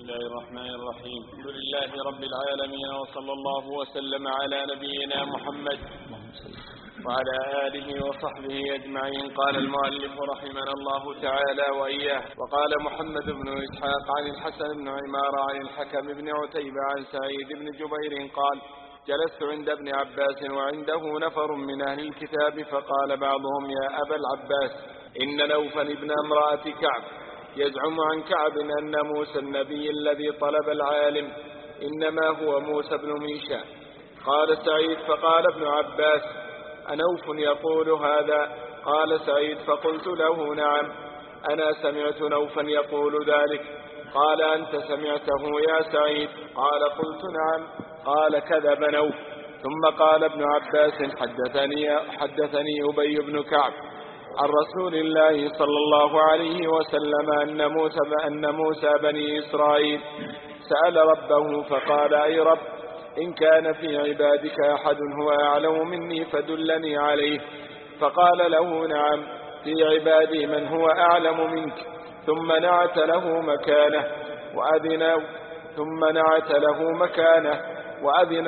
الله الرحمن الرحيم. الحمد لله رب العالمين، وصلى الله وسلم على نبينا محمد وعلى آله وصحبه أجمعين. قال المؤلف رحمنا الله تعالى وإياه: وقال محمد بن إسحاق عن الحسن بن عمارة عن الحكم بن عتيبة عن سعيد بن جبير قال: جلست عند ابن عباس وعنده نفر من أهل الكتاب، فقال بعضهم: يا أبا العباس، إن نوفل ابن امرأة كعب يزعم عن كعب أن موسى النبي الذي طلب العالم إنما هو موسى بن ميشا. قال سعيد: فقال ابن عباس: أنوف يقول هذا؟ قال سعيد: فقلت له: نعم، أنا سمعت نوفا يقول ذلك. قال: أنت سمعته يا سعيد؟ قال: قلت نعم. قال: كذب نوف. ثم قال ابن عباس: حدثني أبي بن كعب عن رسول الله صلى الله عليه وسلم أن موسى بني إسرائيل سأل ربه فقال: أي رب، إن كان في عبادك أحد هو أعلم مني فدلني عليه. فقال له: نعم، في عبادي من هو أعلم منك. ثم نعت له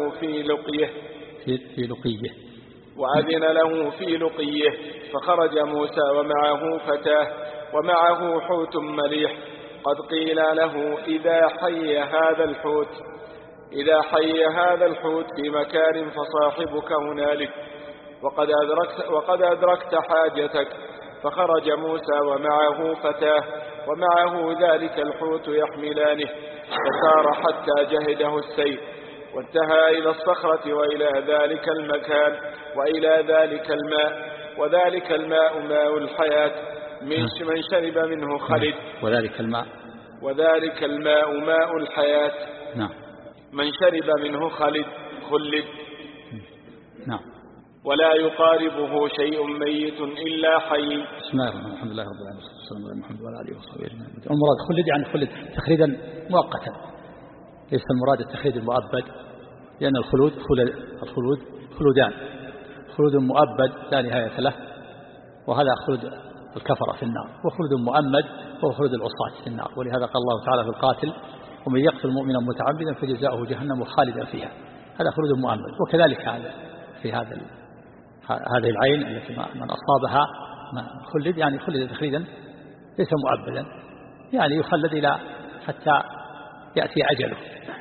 في لقيه فخرج موسى ومعه فتاه ومعه حوت مليح. قد قيل له: إذا حي هذا الحوت في مكان فصاحبك هنالك، وقد أدركت حاجتك. فخرج موسى ومعه فتاه ومعه ذلك الحوت يحملانه، فسار حتى جهده السير، وانتهى إلى الصخرة وإلى ذلك المكان وإلى ذلك الماء، وذلك الماء ماء الحياة، من شرب منه خلد. وذلك الماء ماء الحياة، من شرب منه خلد. ولا يقاربه شيء ميت إلا حي. بسم الله الرحمن الرحيم. الحمد لله رب العالمين، والصلاة والسلام على محمد وعلى آله وصحبه أجمعين. المراد خلد يعني خلد تخليدا مؤقتا، ليس المراد التخليد المؤبد، لأن الخلود خلودان: خلود مؤبد لا نهاية له، وهذا خلود الكفرة في النار، وخلود مؤمد وهو خلود العصاة في النار. ولهذا قال الله تعالى في القاتل: ومن يقتل مؤمنا متعمدا فجزاؤه جهنم خالدا فيها. هذا خلود مؤمد. وكذلك هذا في هذه العين التي من أصابها خلد، يعني خلد تخليدا ليس مؤبدا، يعني يخلد إلى حتى يأتي أجله.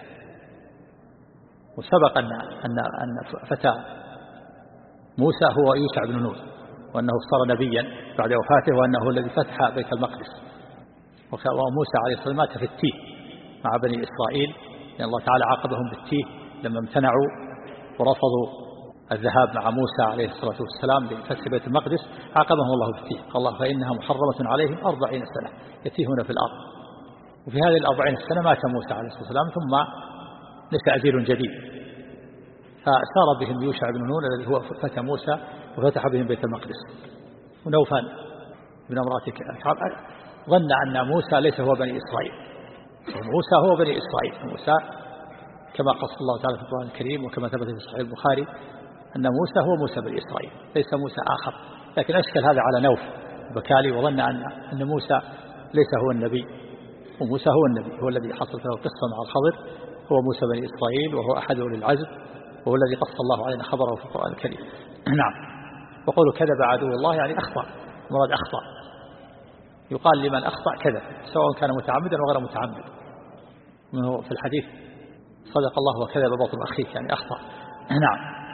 وسبق أن فتى موسى هو يوشع بن نون، وأنه صار نبيا بعد وفاته، وأنه الذي فتح بيت المقدس. وموسى عليه الصلاة والسلام مات في التيه مع بني إسرائيل، لأن الله تعالى عاقبهم بالتيه لما امتنعوا ورفضوا الذهاب مع موسى عليه الصلاة والسلام لفتح بيت المقدس. عاقبهم الله بالتيه، قال الله: فإنها محرمة عليهم 40 سنة يتيهون في الأرض. وفي هذه 40 سنة مات موسى عليه الصلاة والسلام، ثم نشأ جيل جديد، فسار بهم يوشع بن نون الذي هو فتى موسى وفتح بهم بيت المقدس. ونوفل بن امرأة كعب ظن أن موسى ليس هو بني إسرائيل، موسى هو بني إسرائيل. موسى كما قص الله تعالى في القرآن الكريم، وكما ثبت في صحيح البخاري، أن موسى هو موسى بني إسرائيل، ليس موسى آخر. لكن أشكل هذا على نوف البكالي، وظن أن موسى ليس هو النبي، وموسى هو النبي، هو الذي حصلت له القصة مع الخضر، هو موسى بني إسرائيل، وهو أحد أولي العزم، وهو الذي قص الله علينا خبره في القرآن الكريم. نعم. وقولوا كذب عدو الله يعني أخطأ، مراد أخطأ. يقال لمن أخطأ كذب، سواء كان متعمدا أو غير متعمد. ومنه في الحديث: صدق الله وكذب باطل أخيك، يعني أخطأ. نعم.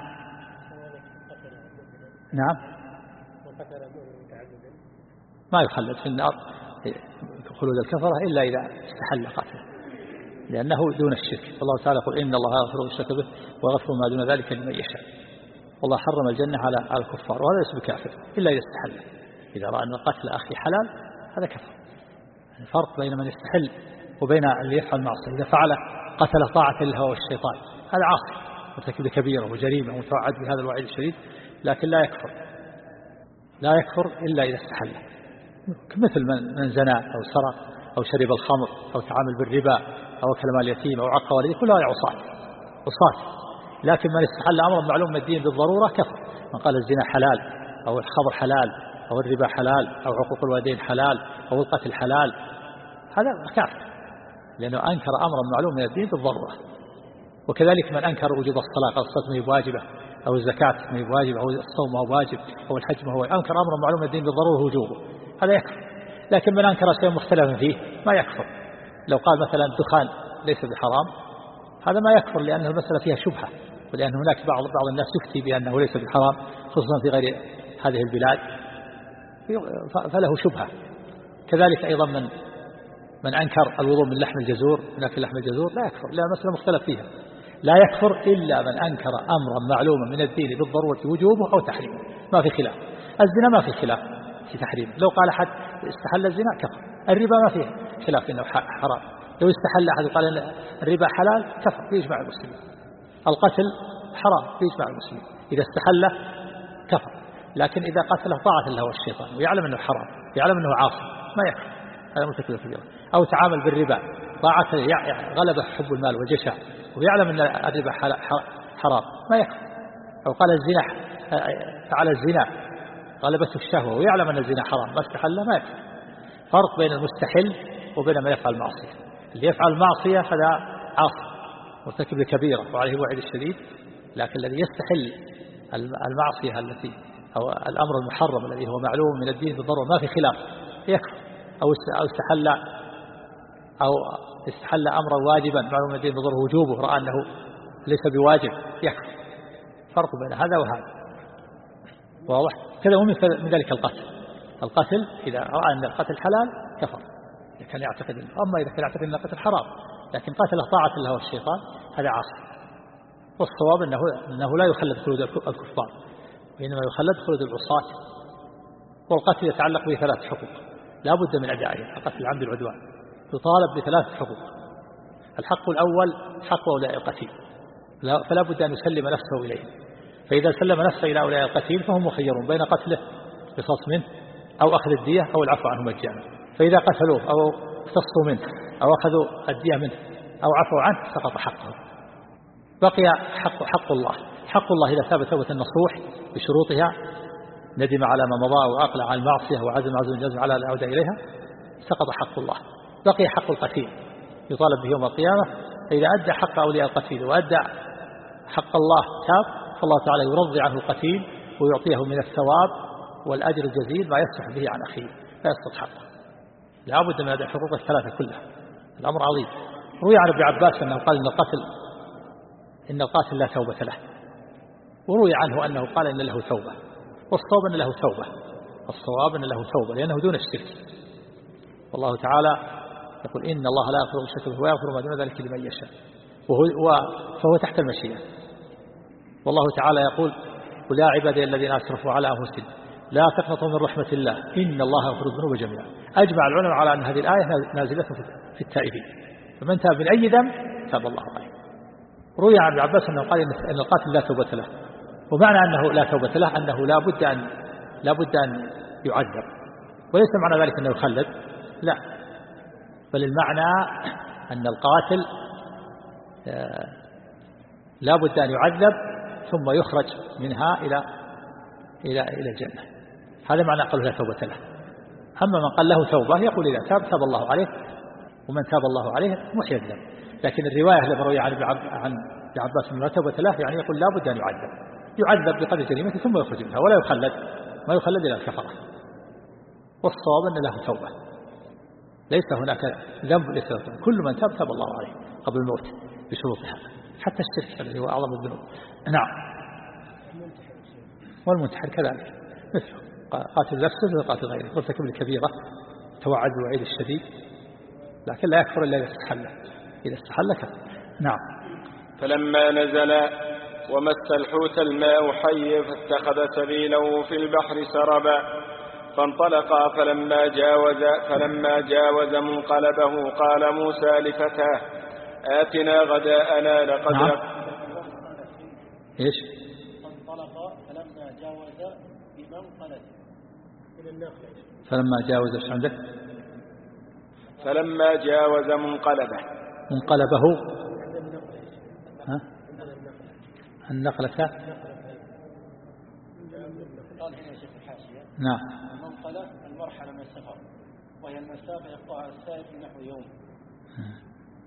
ما يخلد في النار خلود الكفرة إلا إذا استحل قتله، لأنه دون الشرك. الله تعالى يقول: إن الله يغفر الشرك به ويغفر ما دون ذلك لمن يشاء. والله حرم الجنة على الكفار، وهذا ليس بكافر إلا إذا استحل. إذا رأى أن قتل أخي حلال هذا كفر. الفرق بين من يستحل وبين اللي يفعل معصية. إذا فعل قتل طاعة للهوى والشيطان هذا عاصي مرتكب كبيرة وجريمة ومتوعد بهذا الوعيد الشديد، لكن لا يكفر إلا إذا استحل، مثل من زنى أو سرق أو شرب الخمر أو تعامل بالربا أو أكل مال اليتيم أو عق والديه، كلها عصاة. لكن من استحل أمرا معلوم من الدين بالضرورة كفر. من قال الزنا حلال أو الخمر حلال أو الربا حلال أو عقوق الوالدين حلال أو القتل حلال، هذا كافر. لأنه أنكر أمرا معلوم من الدين بالضرورة. وكذلك من أنكر وجوب الصلاة قال الصلاة ما هي واجبة أو الزكاة ما هي واجبة أو الصوم ما هو واجب أو الحج ما هو أنكر أمرا معلوم من الدين بالضرورة وجوبه، هذا يكفر. لكن من أنكر شيء مختلفا فيه ما يكفر. لو قال مثلا الدخان ليس بحرام هذا ما يكفر، لأن المسألة فيها شبهة، ولأن هناك بعض الناس يفتي بأنه ليس بحرام خصوصا في غير هذه البلاد فله شبهة. كذلك أيضا من أنكر الوضوء من لحم الجزور، من أكل لحم الجزور لا يكفر، لأن المسألة مختلف فيها. لا يكفر إلا من أنكر أمرا معلوما من الدين بالضرورة وجوبه أو تحريمه، ما في خلاف. الزنا ما في خلاف في تحريمه، لو قال أحد استحل الزنا كفر. الربا ما فيه خلاف إنه حرام، لو استحل أحد وقال إن الربا حلال كفر بيجمع المسلمين. القتل حرام بيجمع المسلمين، إذا استحل كفر. لكن إذا قتله طاعة له الشيطان ويعلم أنه حرام، يعلم أنه عاصي، ما يكفر، هذا مرتكب كبيرة. أو تعامل بالربا طاعة غلبه حب المال وجشع ويعلم أن الربا حرام، ما يكفر. أو قال الزنا فعل الزنا غلبته الشهوة ويعلم أن الزنا حرام ما استحل، ما يكفر. فرق بين المستحل وبين ما يفعل معصية. اللي يفعل معصية هذا عاصي مرتكب لكبيرة وعليه الوعيد الشديد، لكن الذي يستحل المعصية التي أو الأمر المحرم الذي هو معلوم من الدين بالضرورة ما في خلاف يكفر. أو استحل أمرا واجبا معلوم من الدين بالضرورة وجوبه رأى أنه ليس بواجب يكفر. فرق بين هذا وهذا واضح. كذا ومن ذلك القتل إذا رأى أن القتل حلال كفر، إذا كان يعتقد أما إذا كان يعتقد أن القتل حرام لكن قتله طاعة له الشيطان هذا عاصي. والصواب أنه لا يخلد خلود الكفار، وإنما يخلد خلود العصاة. والقتل يتعلق بثلاث حقوق لا بد من أدائها. القتل العمد العدوان يطالب بثلاث حقوق. الحق الأول حق أولياء القتيل، فلا بد أن يسلم نفسه إليه. فإذا سلم نفسه إلى أولياء القتيل فهم مخيرون بين قتله بقصاص منه أو أخذ الدية أو العفو عنه مجانا. فإذا قتلوه أو اقتصوا منه أو أخذوا الدية منه أو عفوا عنه سقط حقه. بقي حق الله. حق الله إذا ثابت توبة النصوح بشروطها، ندم على ما مضى وأقلع عن المعصية وعزم الجزم على العودة إليها، سقط حق الله. بقي حق القتيل يطالب به يوم القيامة. فإذا أدى حق أولياء القتيل وأدى حق الله تاب، فالله تعالى يرضي عنه القتيل ويعطيه من الثواب والأجر الجزيل ما يصلح به عن أخيه، لا يسقط حقه. لا بد من أداء حقوق الثلاثة كلها، الأمر عظيم. روي عن ابن عباس أنه قال إن القاتل لا توبة له، وروي عنه أنه قال إن له توبة. والصواب أن له توبة، الصواب أن له توبة لأنه دون الشرك. والله تعالى يقول إن الله لا يغفر الشرك به ويغفر ما دون ذلك لمن يشاء، فهو تحت المشيئة. والله تعالى يقول قل يا عبادي الذين أسرفوا على أنفسهم لا تقنطوا من رحمة الله إن الله يغفر الذنوب جميعا. أجمع العلماء على أن هذه الآية نازلة في التائبين، فمن تاب من أي ذنب تاب الله عليه. روي عن ابن عباس أنه قال إن القاتل لا توبة له، ومعنى أنه لا توبة له أنه لا بد أن يعذب، وليس معنى ذلك أنه يخلد، لا، بل المعنى أن القاتل لا بد أن يعذب ثم يخرج منها إلى الجنة. هذا معنى قال لا توبة له. أما من قال له توبة يقول إذا تاب الله عليه، ومن تاب الله عليه محي الذنب. لكن الرواية التي رويها عن ابن عباس من لا توبة له يعني يقول لا بد أن يعذب بقدر جريمته ثم يخرج منها، ولا يخلد، ما يخلد إلى الكفرة. والصواب أن له توبة، ليس هناك ذنب ليس له توبة. كل من تاب الله عليه قبل الموت بشروطها، حتى الشرك الذي هو أعظم الذنوب. نعم. والمنتحر كذلك مثله قاتل نفسه وقاتل غيره، مرتكب الكبيرة توعد الوعيد الشديد، لكن لا يكفر إلا إذا استحل كفر. نعم. فلما نزل ومس الحوت الماء حي فاتخذ سبيله في البحر سربا فانطلقا فلما جاوز منقلبه قال موسى لفتاه آتنا غداءنا لقد إيش؟ فانطلقا فلما جاوز بمنقلبه من النخلة. فلما جاوز ايش عندك؟ فلما جاوز منقلبه ها؟ النقلة. قال هنا شيخ الحاشية. نعم. المنقلة المرحلة من السفر، وهي المسافة يقطعها السائر في نحو يوم.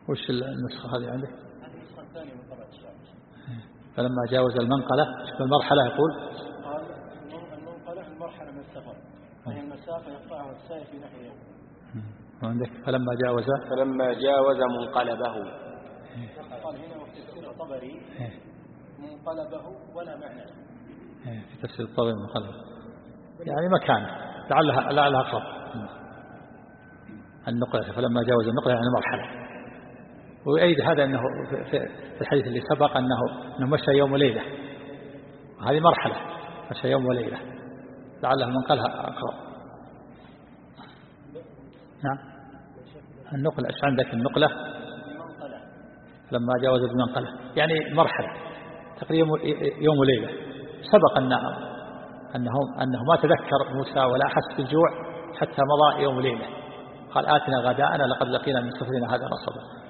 وش النسخة هذه عندك؟ هذه النسخة الثانية من طبعة الشامس. فلما جاوز المنقلة شوف المرحلة يقول قال المنقلة المرحلة من السفر وهي المسافة يقطعها السائر في نحو عندك فلما جاوز منقلبه. قال هنا وفي تفسير الطبري منقلبه ولا معنى. في تفسير الطبري منقلبه يعني مكانه لعلها أقرب. النقلة فلما جاوز النقلة يعني مرحلة. ويؤيد هذا أنه في الحديث اللي سبق أنه مشى يوم وليلة وهذه مرحلة مشى يوم وليلة لعله منقلها أقرب. نعم النقلة ايش عندك النقلة لما جاوز المنقلة يعني مرحلة تقريبا يوم وليلة. سبق أنه ما تذكر موسى ولا أحس بالجوع حتى مضى يوم وليلة. قال آتنا غداءنا لقد لقينا من سفرنا هذا نصبا.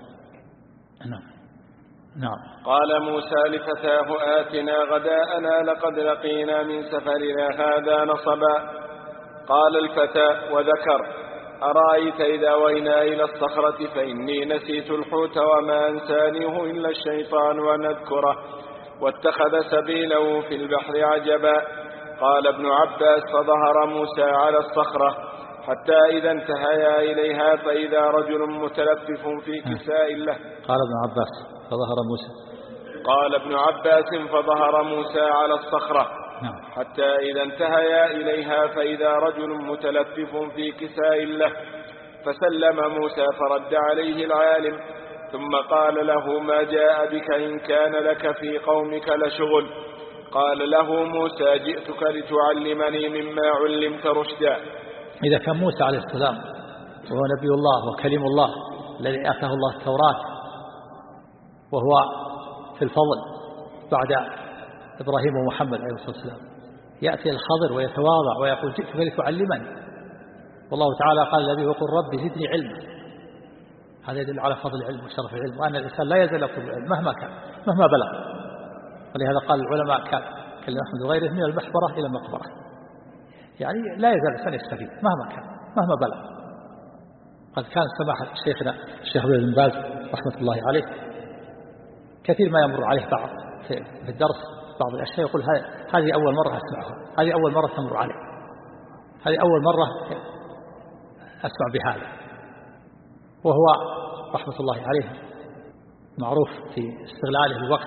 نعم. قال موسى لفتاه آتنا غداءنا لقد لقينا من سفرنا هذا نصبا. قال الفتى وذكر أرأيت إذا وينا إلى الصخرة فإني نسيت الحوت وما أنسانيه إلا الشيطان ونذكره واتخذ سبيله في البحر عجبا. قال ابن عباس فظهر موسى على الصخرة حتى إذا انتهيا إليها فإذا رجل متلفف في كساء له. قال ابن عباس فظهر موسى. قال ابن عباس فظهر موسى على الصخرة حتى إذا انتهيا إليها فإذا رجل متلفف في كساء له فسلم موسى فرد عليه العالم ثم قال له ما جاء بك إن كان لك في قومك لشغل. قال له موسى جئتك لتعلمني مما علمت رشدا. إذا كان موسى عليه السلام وهو نبي الله وكلم الله الذي آتاه الله التوراة وهو في الفضل بعد إبراهيم ومحمد عليه الصلاة والسلام يأتي الخضر ويتواضع ويقول جئتك لتعلمني والله تعالى قال النبي وقل ربي زدني علما. هذا يدل على فضل العلم وشرف العلم وأن الإنسان لا يزال يطلب العلم مهما كان مهما بلغ. ولهذا قال العلماء كالأحمد وغيره من المحبرة إلى المقبرة يعني لا يزال الإنسان يستفيد مهما كان مهما بلغ. قد كان سماحة شيخنا الشيخ بن باز رحمة الله عليه كثير ما يمر عليه بعض في الدرس بعض الأشياء يقول هذه أول مرة أسمعها هذه أول مرة تمر علي هذه أول مرة أسمع بهذا. وهو رحمة الله عليه معروف في استغلاله الوقت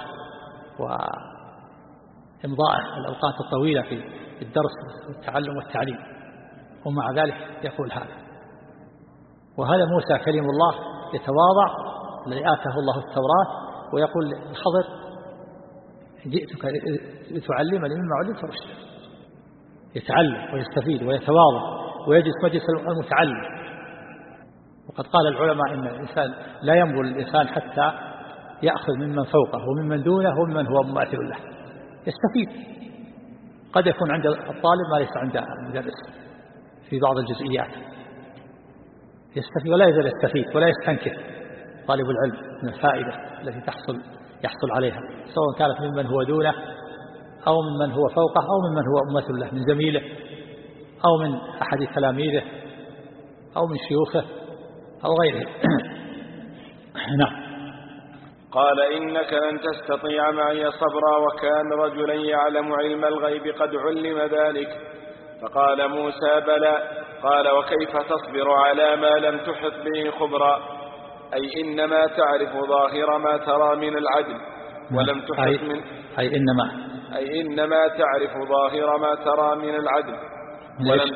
وإمضاء الأوقات الطويلة في الدرس والتعلم والتعليم ومع ذلك يقول هذا. وهذا موسى كلم الله يتواضع الذي آتاه الله التوراة ويقول الخضر جئتك لتعلمني مما علمت رشدا. يتعلم ويستفيد ويتواضع ويجلس مجلس المتعلم. وقد قال العلماء إن الإنسان لا ينظر الإنسان حتى يأخذ ممن فوقه وممن دونه وممن هو مماثل له يستفيد. قد يكون عند الطالب ما ليس عند المدرس في بعض الجزئيات يستفيد ولا يزال يستفيد ولا يستنكر طالب العلم من الفائدة التي يحصل عليها سواء كانت ممن هو دونه أو ممن هو فوقه أو ممن هو مماثل له من زميله أو من أحد تلاميذه أو من شيوخه أو غيره. نعم. قال إنك لن تستطيع معي صبرا وكان رجلا يعلم علم الغيب قد علم ذلك. فقال موسى بلى. قال وكيف تصبر على ما لم تحط به خبرا أي إنما تعرف ظاهر ما ترى من العدل ولم تحط أي إنما تعرف ظاهر ما ترى من العدل ولم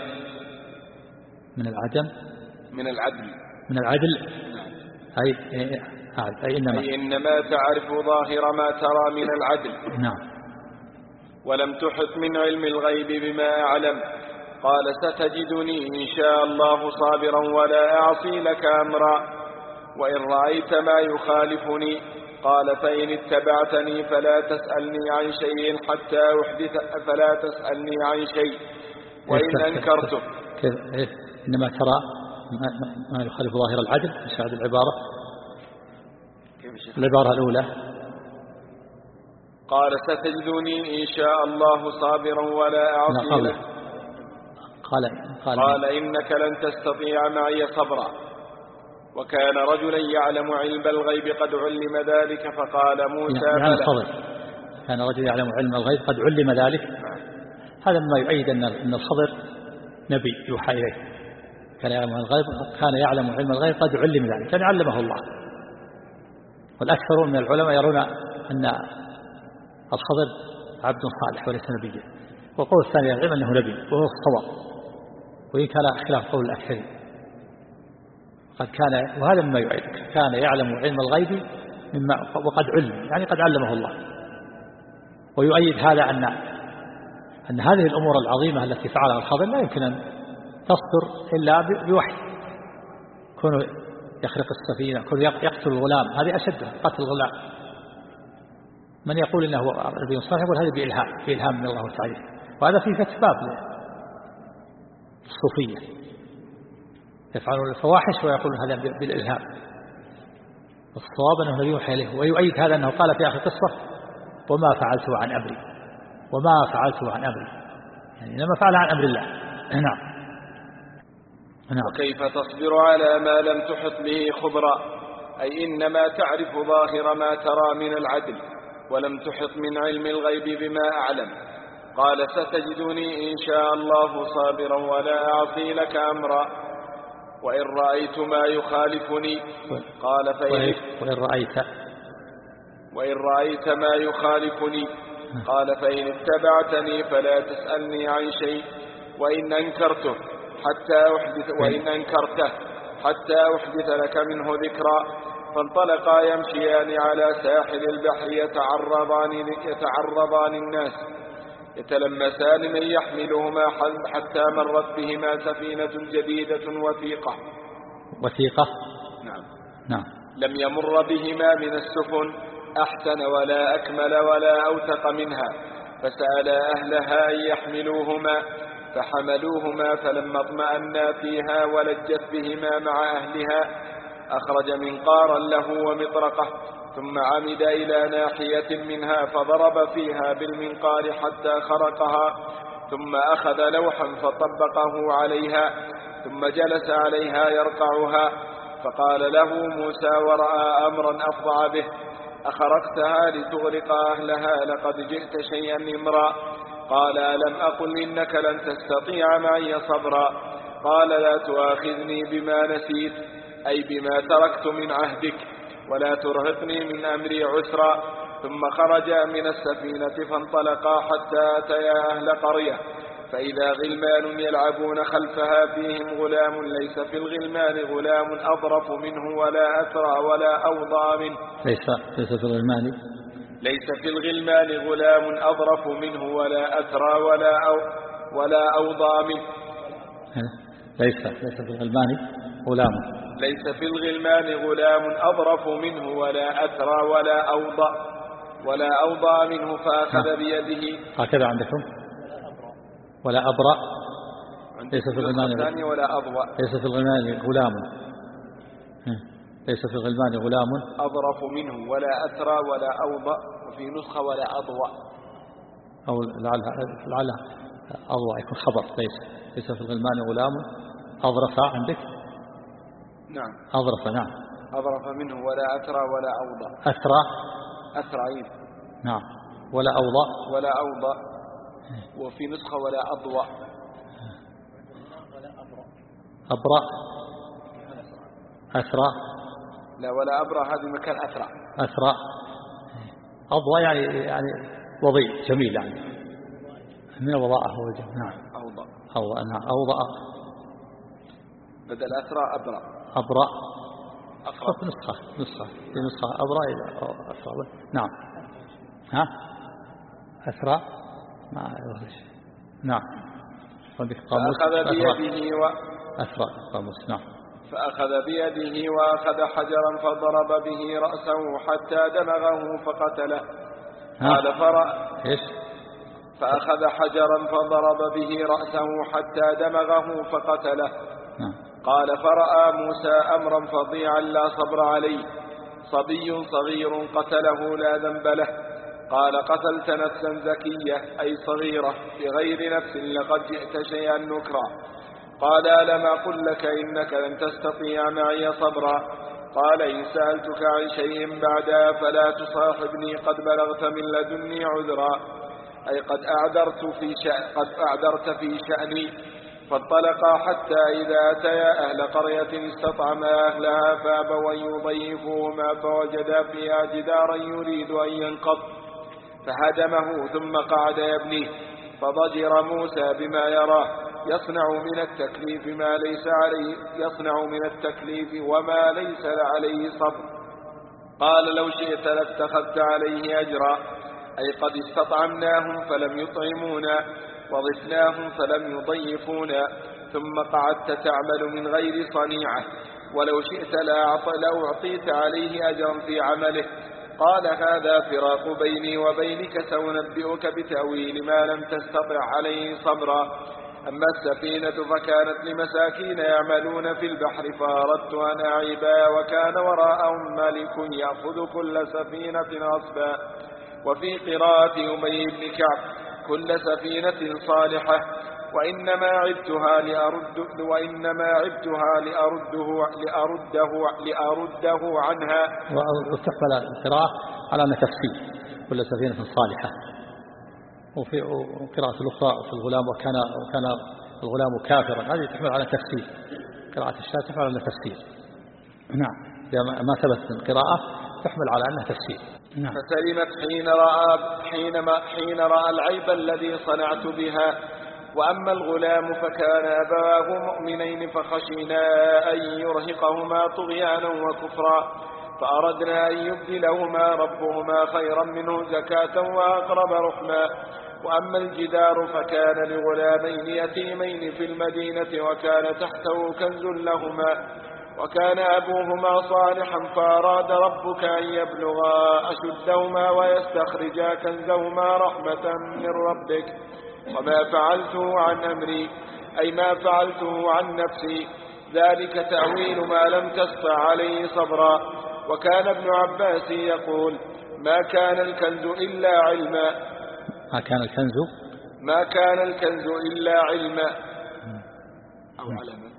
من العدل أي إنما تعرف ظاهر ما ترى من العدل ولم تحط من علم الغيب بما أعلم. قال ستجدني إن شاء الله صابرا ولا أعصي لك أمرا وإن رأيت ما يخالفني قال فإن اتبعتني فلا تسألني عن شيء حتى أحدث فلا تسألني عن شيء وإن أنكرته إنما ترى ما يخالف ظاهر العدل. مش هذه العبارة الأولى. قال ستجدني إن شاء الله صابرا ولا أعصي لك. قال إنك لن تستطيع معي صبرا وكان رجلا يعلم علم الغيب قد علم ذلك فقال موسى يعني الخضر كان رجل يعلم علم الغيب قد علم ذلك. هذا مما يؤيد أن الخضر نبي يوحى إليه، كان يعلم الغيب، كان يعلم علم الغيب قد علم ذلك، كان علمه الله. والأكثر من العلماء يرون أن الخضر عبد صالح وليس نبيا، والقول الثاني العلم أنه نبي وهو الصواب، وإن كان خلاف قول الأكثر. قد كان، وهذا مما يؤيد، كان يعلم علم الغيب مما وقد علم، يعني قد علمه الله. ويؤيد هذا أن هذه الأمور العظيمة التي فعلها الخضر لا يمكن أن تصدر إلا بوحي. كونه يخرق السفينة، كونه يقتل الغلام، هذه أشد قتل الغلام. من يقول إنه نبي صالح يقول هذا بإلهام من الله تعالى، وهذا فيه فتح باب الصوفية، يفعلون الفواحش ويقولون هذا بالإلهام. الصواب أنه نبي يوحى إليه. ويؤيد هذا أنه قال في آخر قصة وما فعلته عن أمري، وما فعلته عن أمري، يعني إنما فعل عن أمر الله. نعم. وكيف تصبر على ما لم تحط به خبرا، أي إنما تعرف ظاهر ما ترى من العدل، ولم تحط من علم الغيب بما أعلم. قال ستجدني إن شاء الله صابرا ولا أعصي لك أمرا، وإن رأيت ما يخالفني. قال وإن رأيت ما يخالفني. قال فإن اتبعتني فلا تسألني عن شيء، وإن أنكرته حتى أحدث لك منه ذكرا. فانطلقا يمشيان على ساحل البحر يتعرضان الناس يتلمسان من يحملهما، حتى مرت بهما سفينة جديدة وثيقة. نعم. لم يمر بهما من السفن أحسن ولا أكمل ولا أوثق منها، فسألا أهلها أن يحملوهما فحملوهما. فلما اطمأنا فيها ولجت بهما مع أهلها أخرج منقارا له ومطرقة، ثم عمد إلى ناحية منها فضرب فيها بالمنقار حتى خرقها، ثم أخذ لوحا فطبقه عليها، ثم جلس عليها يرقعها. فقال له موسى ورأى أمرا أفظع به: أخرقتها لتغرق أهلها؟ لقد جئت شيئا إمرا. قال ألم أقل إنك لن تستطيع معي صبرا. قال لا تؤاخذني بما نسيت، أي بما تركت من عهدك، ولا ترهقني من أمري عسرا. ثم خرجا من السفينة فانطلقا حتى أتيا أهل قرية، فإذا غلمان يلعبون خلفها فيهم غلام ليس في الغلمان غلام أظرف منه ولا أسرع ولا أوضع منه. ليس في الغلمان غلام أظرف منه ولا أسرع ولا أوضع منه. ليس في الغلمان غلام. ليس في الغلمان غلام أظرف منه ولا أسرع ولا أوضع منه. فأخذ بيده. هكذا عندكم ولا أبرأ. ليس في الغلمان ولا أضوى. ليس في الغلمان غلام. ليس في الغلمان غلام أظرف منه ولا أسرع ولا أوضع، وفي نسخة ولا أضوى، أو لعل أضوى يكون خبر. ليس في الغلمان غلام أظرف عندك. نعم أظرف. نعم أظرف منه ولا أسرع ولا أوضع. أسرع نعم. ولا أوضع وفي نسخة ولا أضوى. أبرأ أسرع. لا ولا أبرأ، هذا مكان أسرع. أضوى يعني وضيء جميل، يعني من وضاءه وجه. نعم أوضى. نعم أوضى بدل أسرع أبرأ. نسخة أبرأ إلى أسرع. نعم أسرع. نعم. فأخذ بيده أسرع قاموس. نعم. فأخذ بيده وأخذ حجرا فضرب به رأسه حتى دمغه فقتله. قال فأخذ حجرا فضرب به رأسه حتى دمغه فقتله. قال فرأى موسى أمرا فظيعا لا صبر عليه، صبي صغير قتله لا ذنب له. قال قتلت نفسا زكية أي صغيرة بغير نفس، لقد جئت شيئا نكرا. قال ألم أقل لك إنك لن تستطيع معي صبرا؟ قال إن سألتك عن شيء بعدها فلا تصاحبني قد بلغت من لدني عذرا، أي قد أعذرت في شأني. فانطلقا حتى إذا أتيا أهل قرية استطعما أهلها فأبوا أن يضيفوهما فوجدا فيها جدارا يريد أن ينقض فهدمه ثم قعد يبنيه. فضجر موسى بما يراه يصنع من التكليف وما ليس عليه صبر. قال لو شئت لاتخذت عليه أجرا، أي قد استطعمناهم فلم يطعمونا وضفناهم فلم يضيفونا، ثم قعدت تعمل من غير صنيعة، ولو شئت لأعطيت عليه أجرا في عمله. قال هذا فراق بيني وبينك، سأنبئك بتأويل ما لم تستطع عليه صبرا. أما السفينة فكانت لمساكين يعملون في البحر فأردت أن أعيبها وكان وراءهم ملك يأخذ كل سفينة غصبا. وفي قراءة أبي بن كعب كل سفينة صالحة، وإنما عبتها لأرده عنها. وتحمل القراءة على أن تفسير كل سفينة صالحة. وفي قراءة الأخرى في الغلام وكان الغلام كافرا، هذه تحمل على تفسير. قراءة الشاة تحمل على تفسير. نعم، إذا ما ثبت القراءة تحمل على أنها تفسير. نعم. فسلمت حين رأى العيب الذي صنعت بها. وأما الغلام فكان أبواه مؤمنين فخشينا أن يرهقهما طغيانا وكفرا، فأردنا أن يبدلهما ربهما خيرا منه زكاة وأقرب رحما. وأما الجدار فكان لغلامين يتيمين في المدينة وكان تحته كنز لهما وكان أبوهما صالحا، فأراد ربك أن يبلغا أشدهما ويستخرجا كنزهما رحمة من ربك. وما فعلته عن أمري، أي ما فعلته عن نفسي، ذلك تأويل ما لم تستطع عليه صبرا. وكان ابن عباس يقول ما كان الكنز إلا علما. ما كان الكنز إلا علما أو علما.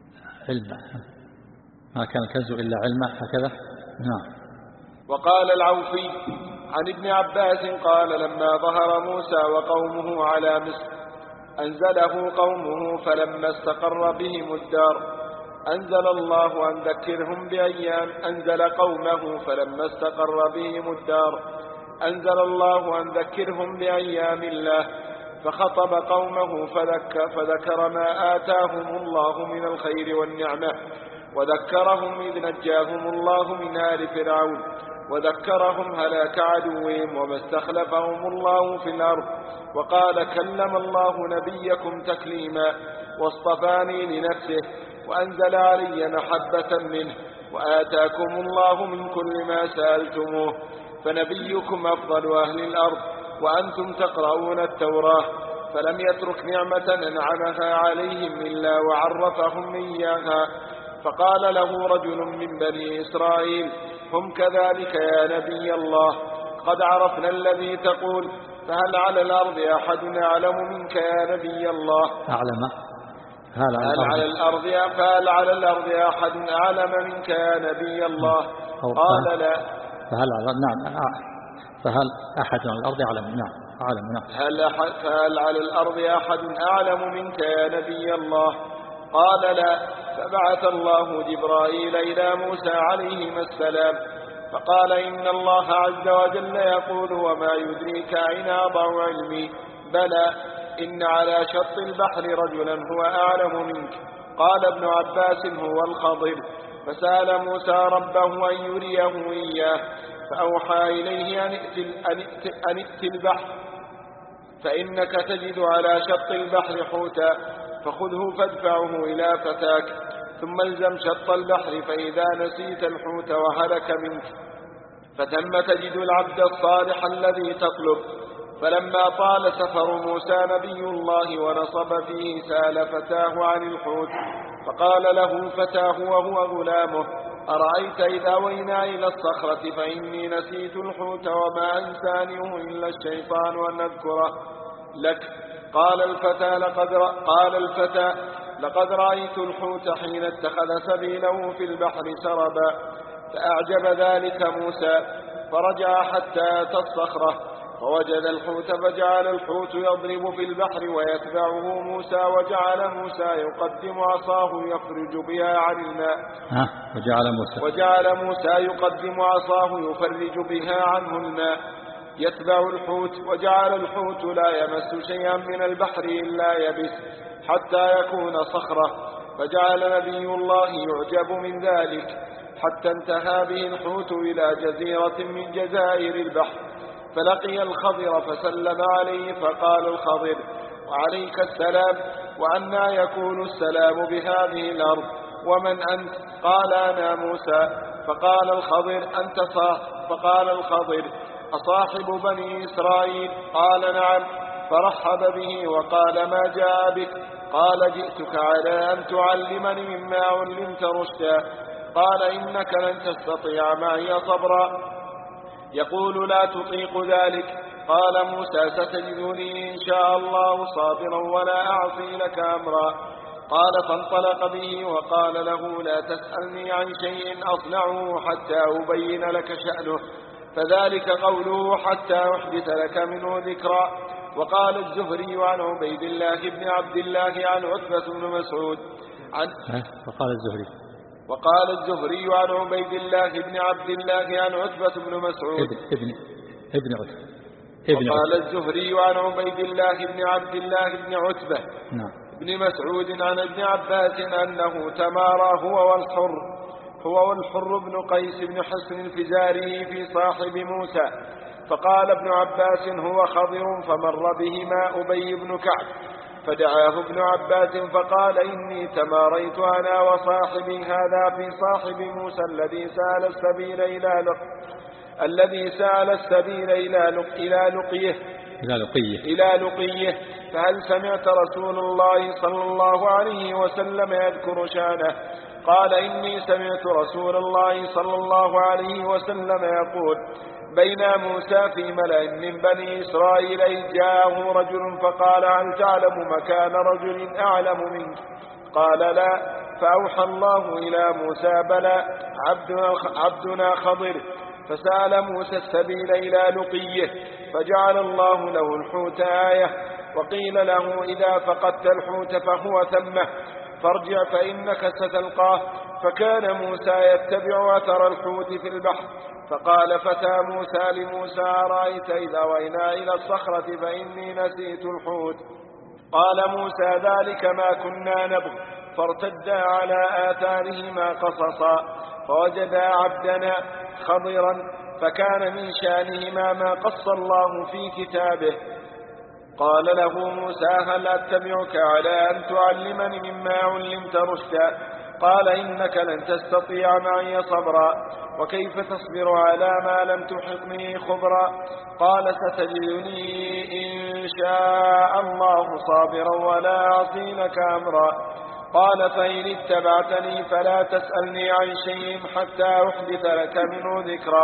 ما كان الكنز إلا علما، هكذا. نعم. وقال العوفي عن ابن عباس قال لما ظهر موسى وقومه على مصر أنزله قومه فلما استقر بهم الدار أنزل الله أن ذكرهم بأيام أنزل قومه فلما استقر بهم الدار أنزل الله أن ذكرهم بأيام الله، فخطب قومه فذكر ما آتاهم الله من الخير والنعمة، وذكرهم إذ نجاهم الله من آل فرعون، وذكرهم هلاك عدوهم وما استخلفهم الله في الأرض، وقال كلم الله نبيكم تكليما واصطفاني لنفسه وأنزل علي محبة منه وآتاكم الله من كل ما سألتموه، فنبيكم أفضل أهل الأرض وأنتم تقرؤون التوراة، فلم يترك نعمة أنعمها عليهم إلا وعرفهم إياها. فقال له رجل من بني إسرائيل هم كذلك يا نبي الله، قد عرفنا الذي تقول، فهل على الأرض أحد أعلم منك يا نبي الله؟ فهل على الأرض أحد أعلم منك يا نبي الله؟ قال لا. فهل أحد على الأرض أعلم؟ نعم. فهل على الأرض أحد أعلم منك يا نبي الله؟ قال لا. فبعث الله جبرائيل إلى موسى عليهما السلام فقال إن الله عز وجل يقول وما يدريك أين أضع علمي؟ بلى إن على شط البحر رجلا هو أعلم منك. قال ابن عباس هو الخضر. فسأل موسى ربه أن يريه إياه فأوحى إليه أن ائت البحر فإنك تجد على شط البحر حوتا فخذه فادفعه إلى فتاك ثم الزم شط البحر فإذا نسيت الحوت وهلك منك فتم تجد العبد الصالح الذي تطلب. فلما طال سفر موسى نبي الله ونصب فيه سأل فتاه عن الحوت فقال له فتاه وهو غلامه أرأيت إذا أوينا إلى الصخرة فإني نسيت الحوت وما أنسانيه إلا الشيطان أن أذكره لك. قال الفتى لقد رأيت الحوت حين اتخذ سبيله في البحر سربا. فأعجب ذلك موسى فرجع حتى أتى الصخرة فوجد الحوت فجعل الحوت يضرب في البحر ويتبعه موسى وجعل موسى يقدم عصاه يفرج بها عن الماء وجعل موسى يقدم عصاه يفرج بها عنه الماء يتبع الحوت وجعل الحوت لا يمس شيئا من البحر إلا يبس حتى يكون صخرة. فجعل نبي الله يعجب من ذلك حتى انتهى به الحوت إلى جزيرة من جزائر البحر فلقي الخضر فسلم عليه فقال الخضر وعليك السلام وأنى يكون السلام بهذه الأرض ومن أنت؟ قال أنا موسى. فقال الخضر أصاحب بني إسرائيل؟ قال نعم. فرحب به وقال ما جاء بك؟ قال جئتك على أن تعلمني مما علمت رشدا. قال إنك لن تستطيع معي صبرا. يقول لا تطيق ذلك. قال موسى ستجدني إن شاء الله صابرا ولا أعصي لك أمرا. قال فانطلق به وقال له لا تسألني عن شيء أصنعه حتى أبين لك شأنه فذلك قوله حتى أحدث لك منه ذكرا. وقال الزهري عن عبيد الله بن عبد الله عن عتبة بن مسعود وقال الزهري عن عبيد الله بن عبد الله عن عتبة بن مسعود وقال الزهري عن عبيد الله بن عبد الله بن عتبة بن مسعود عن ابن عباس أنه تمارى هو والحر بن قيس بن حسن الفزاري في صاحب موسى. فقال ابن عباس هو خضر فمر بهما أبي بن كعب فدعاه ابن عباس فقال إني تماريت أنا وصاحبي هذا في صاحب موسى الذي سال السبيل إلى لقيه فهل سمعت رسول الله صلى الله عليه وسلم يذكر شانه؟ قال إني سمعت رسول الله صلى الله عليه وسلم يقول بين موسى في ملأ من بني إسرائيل إذ جاءه رجل فقال هل تعلم مكان رجل أعلم منك؟ قال لا. فأوحى الله إلى موسى بلى عبدنا خضر. فسأل موسى السبيل إلى لقيه فجعل الله له الحوت آية وقيل له إذا فقدت الحوت فهو ثمه فارجع فإنك ستلقاه. فكان موسى يتبع أثر الحوت في البحر. فقال فتى موسى لموسى أرأيت إذا وإنا إلى الصخرة فإني نسيت الحوت؟ قال موسى ذلك ما كنا نبغ. فارتدا على آثارهما قصصا فوجدا عبدنا خضرا فكان من شانهما ما قص الله في كتابه. قال له موسى هل أتبعك على أن تعلمني مما علمت رشدا؟ قال إنك لن تستطيع معي صبرا وكيف تصبر على ما لم تحط به خبرا. قال ستجدني إن شاء الله صابرا ولا أعصي لك أمرا. قال فإن اتبعتني فلا تسألني عن شيء حتى أحدث لك منه ذكرا.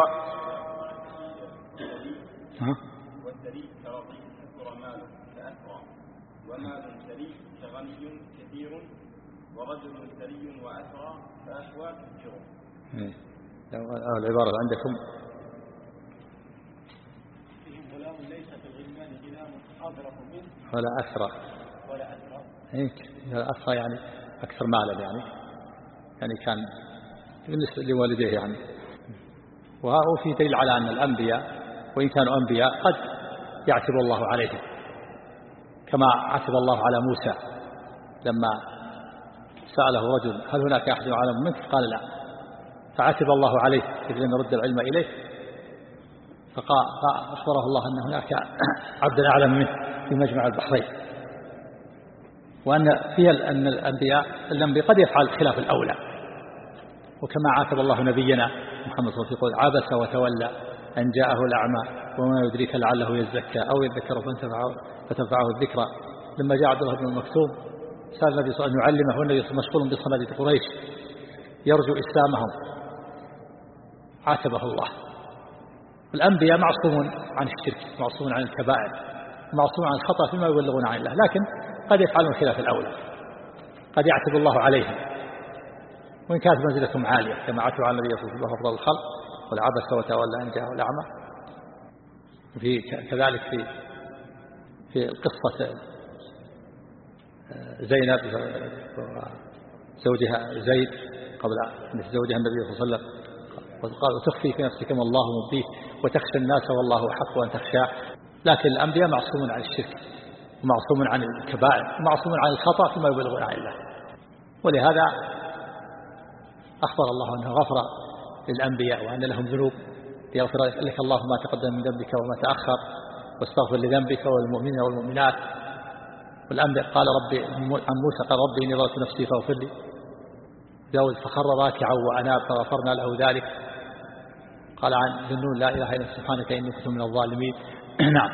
والثري كرضي كثر ماله كأثرى ومال ثري كغني كثير ورجل ثري وأثرى فأشوى كثير. العبارة عندكم غلام ليس في الغلمان غلام أضرب منه ولا أثرى هيك أثرى يعني أكثر مالا يعني كان بالنسبة لوالديه يعني. وفي دليل على أن الأنبياء وإن كانوا أنبياء قد يعتب الله عليهم كما عتب الله على موسى لما سأله رجل هل هناك أحد أعلم منك؟ قال لا. فعتب الله عليه إذ لم يرد العلم إليه فأخبره الله أن هناك عبدا أعلم منه في مجمع البحرين. وأن فيها أن الأنبياء قد يفعل خلاف الأولى وكما عاتب الله نبينا محمد صلى الله عليه وسلم يقول عبس وتولى أن جاءه الأعمى وما يدريك لعله يزكى أو يذكر فتنفعه الذكرى. لما جاء عبد الله بن المكتوم سأل النبي صلى الله عليه وسلم أن يعلمه والنبي مشغول بصناديد قريش يرجو إسلامهم عاتبه الله. الأنبياء معصومون عن الشرك معصومون عن الكبائر معصومون عن الخطأ فيما يبلغون عن الله لكن قد يفعلون خلاف الأولى قد يعتب الله عليهم، وإن كانت منزلتهم عالية كما عتب على النبي صلى الله عليه وسلم أفضل الخلق والعبس وتولى أن جاءه الأعمى. وفي كذلك في قصة زينب وزوجها زيد قبل أن يتزوجها النبي صلى الله عليه وسلم، وقال وتخفي في نفسك ما الله مبديه وتخشى الناس والله أحق أن تخشاه. لكن الأنبياء معصومون عن الشرك ومعصومون عن الكبائر ومعصومون عن الخطأ فيما يبلغون عن الله، ولهذا أخبر الله أنه غفر للأنبياء وأن لهم ذنوب يغفر لك الله ما تقدم من ذنبك وما تأخر واستغفر لذنبك وللمؤمنين والمؤمنات. والأنبياء قال ربي عن موسى قال ربي إني ظلمت نفسي فاغفر لي. داود فخر راكعا وأناب فغفرنا له ذلك. قال عن ذنون لا إله إلا أنت سبحانك إني كنت من الظالمين. نعم.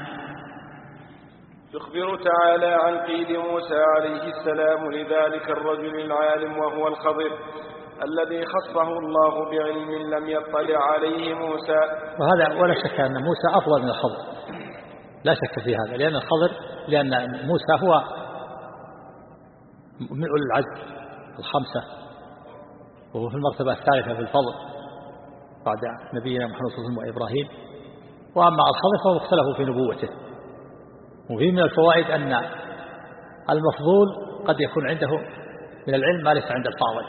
يخبر تعالى عن قيد موسى عليه السلام لذلك الرجل العالم وهو الخضر الذي خصه الله بعلم لم يطلع عليه موسى. وهذا ولا شك أن موسى أفضل من الخضر، لا شك في هذا، لأن موسى هو من أولي العزم الخمسة، وهو في المرتبة الثالثة في الفضل بعد نبينا محمد صلى الله عليه وسلم وإبراهيم. وأما الخضر فهو مختلف في نبوته. وفيه من الفوائد أن المفضول قد يكون عنده من العلم ما ليس عند الفاضل.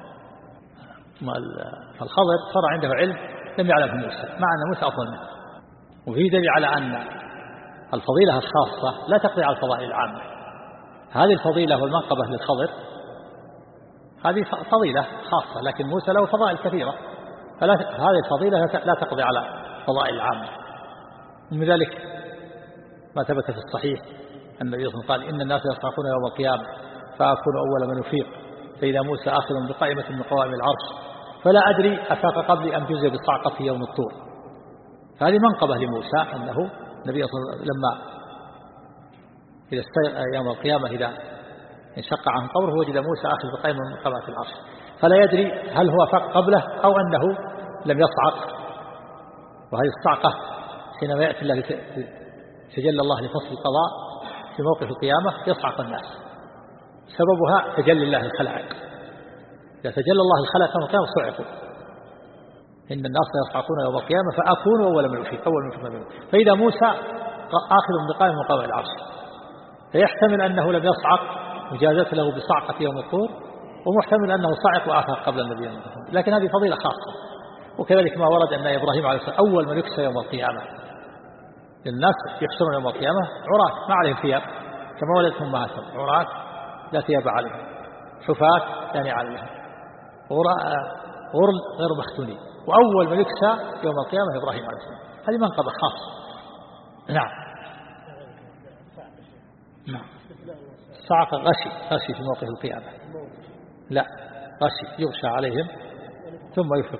فالخضر صار عنده علم لم يعلمه موسى مع أن موسى أفضل منه. وفيه دليل على أن الفضيلة الخاصة لا تقضي على الفضائل العامة. هذه الفضيلة والمنقبة للخضر هذه فضيلة خاصة، لكن موسى له فضائل كثيرة، هذه الفضيلة لا تقضي على فضائل العامة. ومن ذلك ما ثبت في الصحيح أن النبي صلى الله عليه وسلم قال إن الناس يصعقون يوم القيامة فأكون أول من يفيق فإذا موسى آخر بقائمة من قوائم العرش فلا أدري أفاق قبلي أم جزء بصعقة يوم الطور. هذه منقبة لموسى أنه النبي صلى الله عليه وسلم لما إذا يوم القيامة إذا انشق عن قبره وجد موسى آخر بقائمة من قوائم العرش فلا يدري هل هو فاق قبله أو أنه لم يصعق. وهذه الصعقة حينما يأتي الله تجلى الله لفصل القضاء في موقف القيامة يصعق الناس، سببها تجلي الله الخلائق. إذا تجلى الله الخلائق يوم القيامة صعقوا. إن الناس يصعقون يوم القيامة فأكون أول من يفيق فإذا موسى آخر بقائمة من قوائم العرش فيحتمل أنه لم يصعق مجازة له بصعقة يوم الطور، ومحتمل أنه صعق وآخر قبل النبي، لكن هذه فضيلة خاصة. وكذلك ما ورد أن إبراهيم عليه السلام أول من يكسى يوم القيامة. الناس يحشرون يوم القيامة عراة ما عليهم ثياب كما ولدتهم أمهاتهم، عراة لا ثياب عليهم، حفاة لا نعال لهم، غرل غير مختونين. وأول من يكسى يوم القيامة إبراهيم عليه السلام. هذه منقبة خاصة. نعم. صعق غشي في موقف القيامة، لا غشي يغشى عليهم ثم يفرق.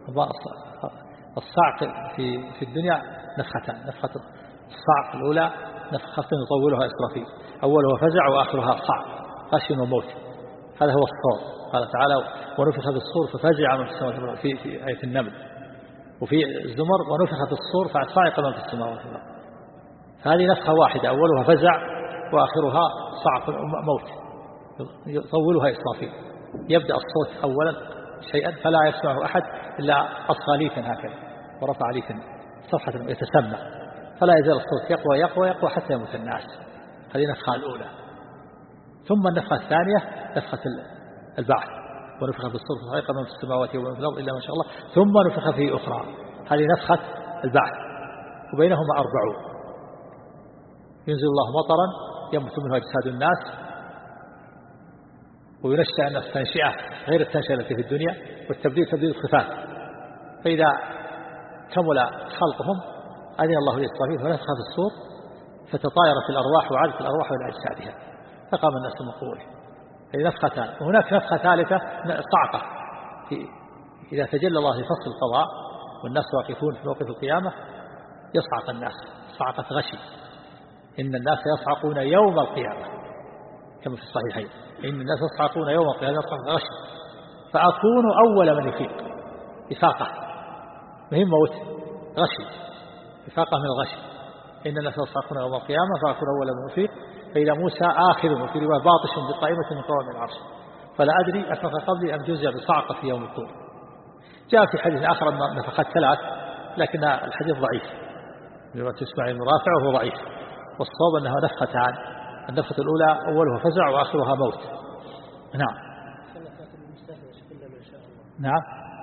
الصعق في الدنيا نفختان، نفخة الصعق الأولى نفخة يطولها إسرافيل، أولها فزع وآخرها صعق غشي وموت. هذا هو الصور. قال تعالى ونفخ في الصور ففزع من في السماوات في آية النمل، وفي الزمر ونفخ في الصور فصعق من في السماوات والأرض. هذه نفخة واحدة أولها فزع وآخرها صعق موت يطولها إسرافيل. يبدأ الصوت أولا شيئا فلا يسمعه أحد إلا أصغى ليفا هكذا ورفع ليفا صفحة يتسمع، فلا يزال الصوت يقوى يقوى يقوى حتى يموت الناس. هذه النفخة الأولى. ثم النفخة الثانية نفخة البعث ونفخ في الصور فصعق من في السماوات ومن في الأرض إلا ما شاء الله، ثم نفخ فيه أخرى. هذه نفخة البعث وبينهما 40. ينزل الله مطرا ينبت منه أجساد الناس وينشأ الناس تنشئة غير التنشئة التي في الدنيا، والتبديل تبديل الصفات. فإذا كمل خلقهم أذن الله لإسرافيل فنفخ في الصور فتطايرت الأرواح وعادت الأرواح إلى أجسادها فقام الناس من قبوله. هذه نفختان. وهناك نفخة ثالثة صعقة إذا تجلى الله لفصل القضاء والناس واقفون في موقف القيامة يصعق الناس صعقة غشي. إن الناس يصعقون يوم القيامة كما في الصحيحين، إن الناس يصعقون يوم القيامة يصعق غشي فأكون أول من يفيق. إفاقة مهم موت غشي، إفاقة من الغشي. إن الناس يصعقون يوم القيامة فأكون أول من يفيق فإذا موسى آخر، وفي رواية باطش بقائمة من قوائم العرش. فلا أدري أنفخ قبلي أم جزع بصعقة في يوم الطور. جاء في حديث آخر أن نفخت 3 لكن الحديث ضعيف لما تسمع المرافع وهو ضعيف، والصواب أنها نفختان، النفخة الأولى أولها فزع وآخرها موت. نعم. نعم.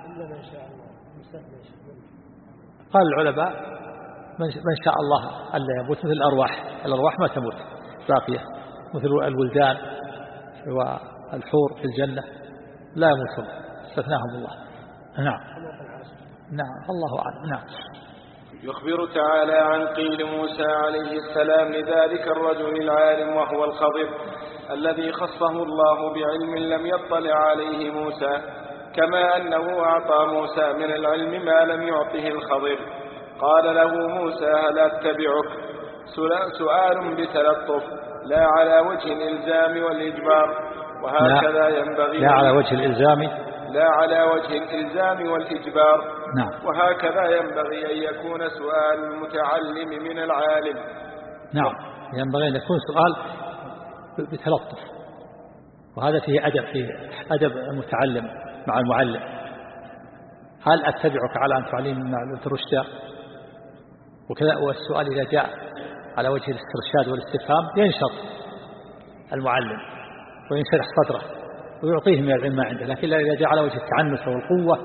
قال العلماء من شاء الله ألا يموت مثل الأرواح ما تموت باقية، مثل الولدان والحور في الجنة لا يموتون، استثناهم الله. نعم. نعم الله أعلم. نعم. يخبر تعالى عن قيل موسى عليه السلام لذلك الرجل العالم وهو الخضر الذي خصه الله بعلم لم يطلع عليه موسى، كما أنه أعطى موسى من العلم ما لم يعطه الخضر. قال له موسى هل أتبعك؟ سؤال بتلطف لا على وجه الإلزام والإجبار، وهكذا ينبغي لا على وجه الإلزام لا على وجه الإلزام والإجبار. نعم. وهكذا ينبغي أن يكون سؤال المتعلم من العالم. نعم، ينبغي أن يكون سؤال بتلطف، وهذا فيه أدب المتعلم مع المعلم. هل أتبعك على أن تعلمني معلومة الرشد؟ وكذا. والسؤال إذا جاء على وجه الاسترشاد والاستفهام ينشط المعلم وينشرح صدره ويعطيه من العلم ما عنده، لكن إذا جاء على وجه التعنت والقوة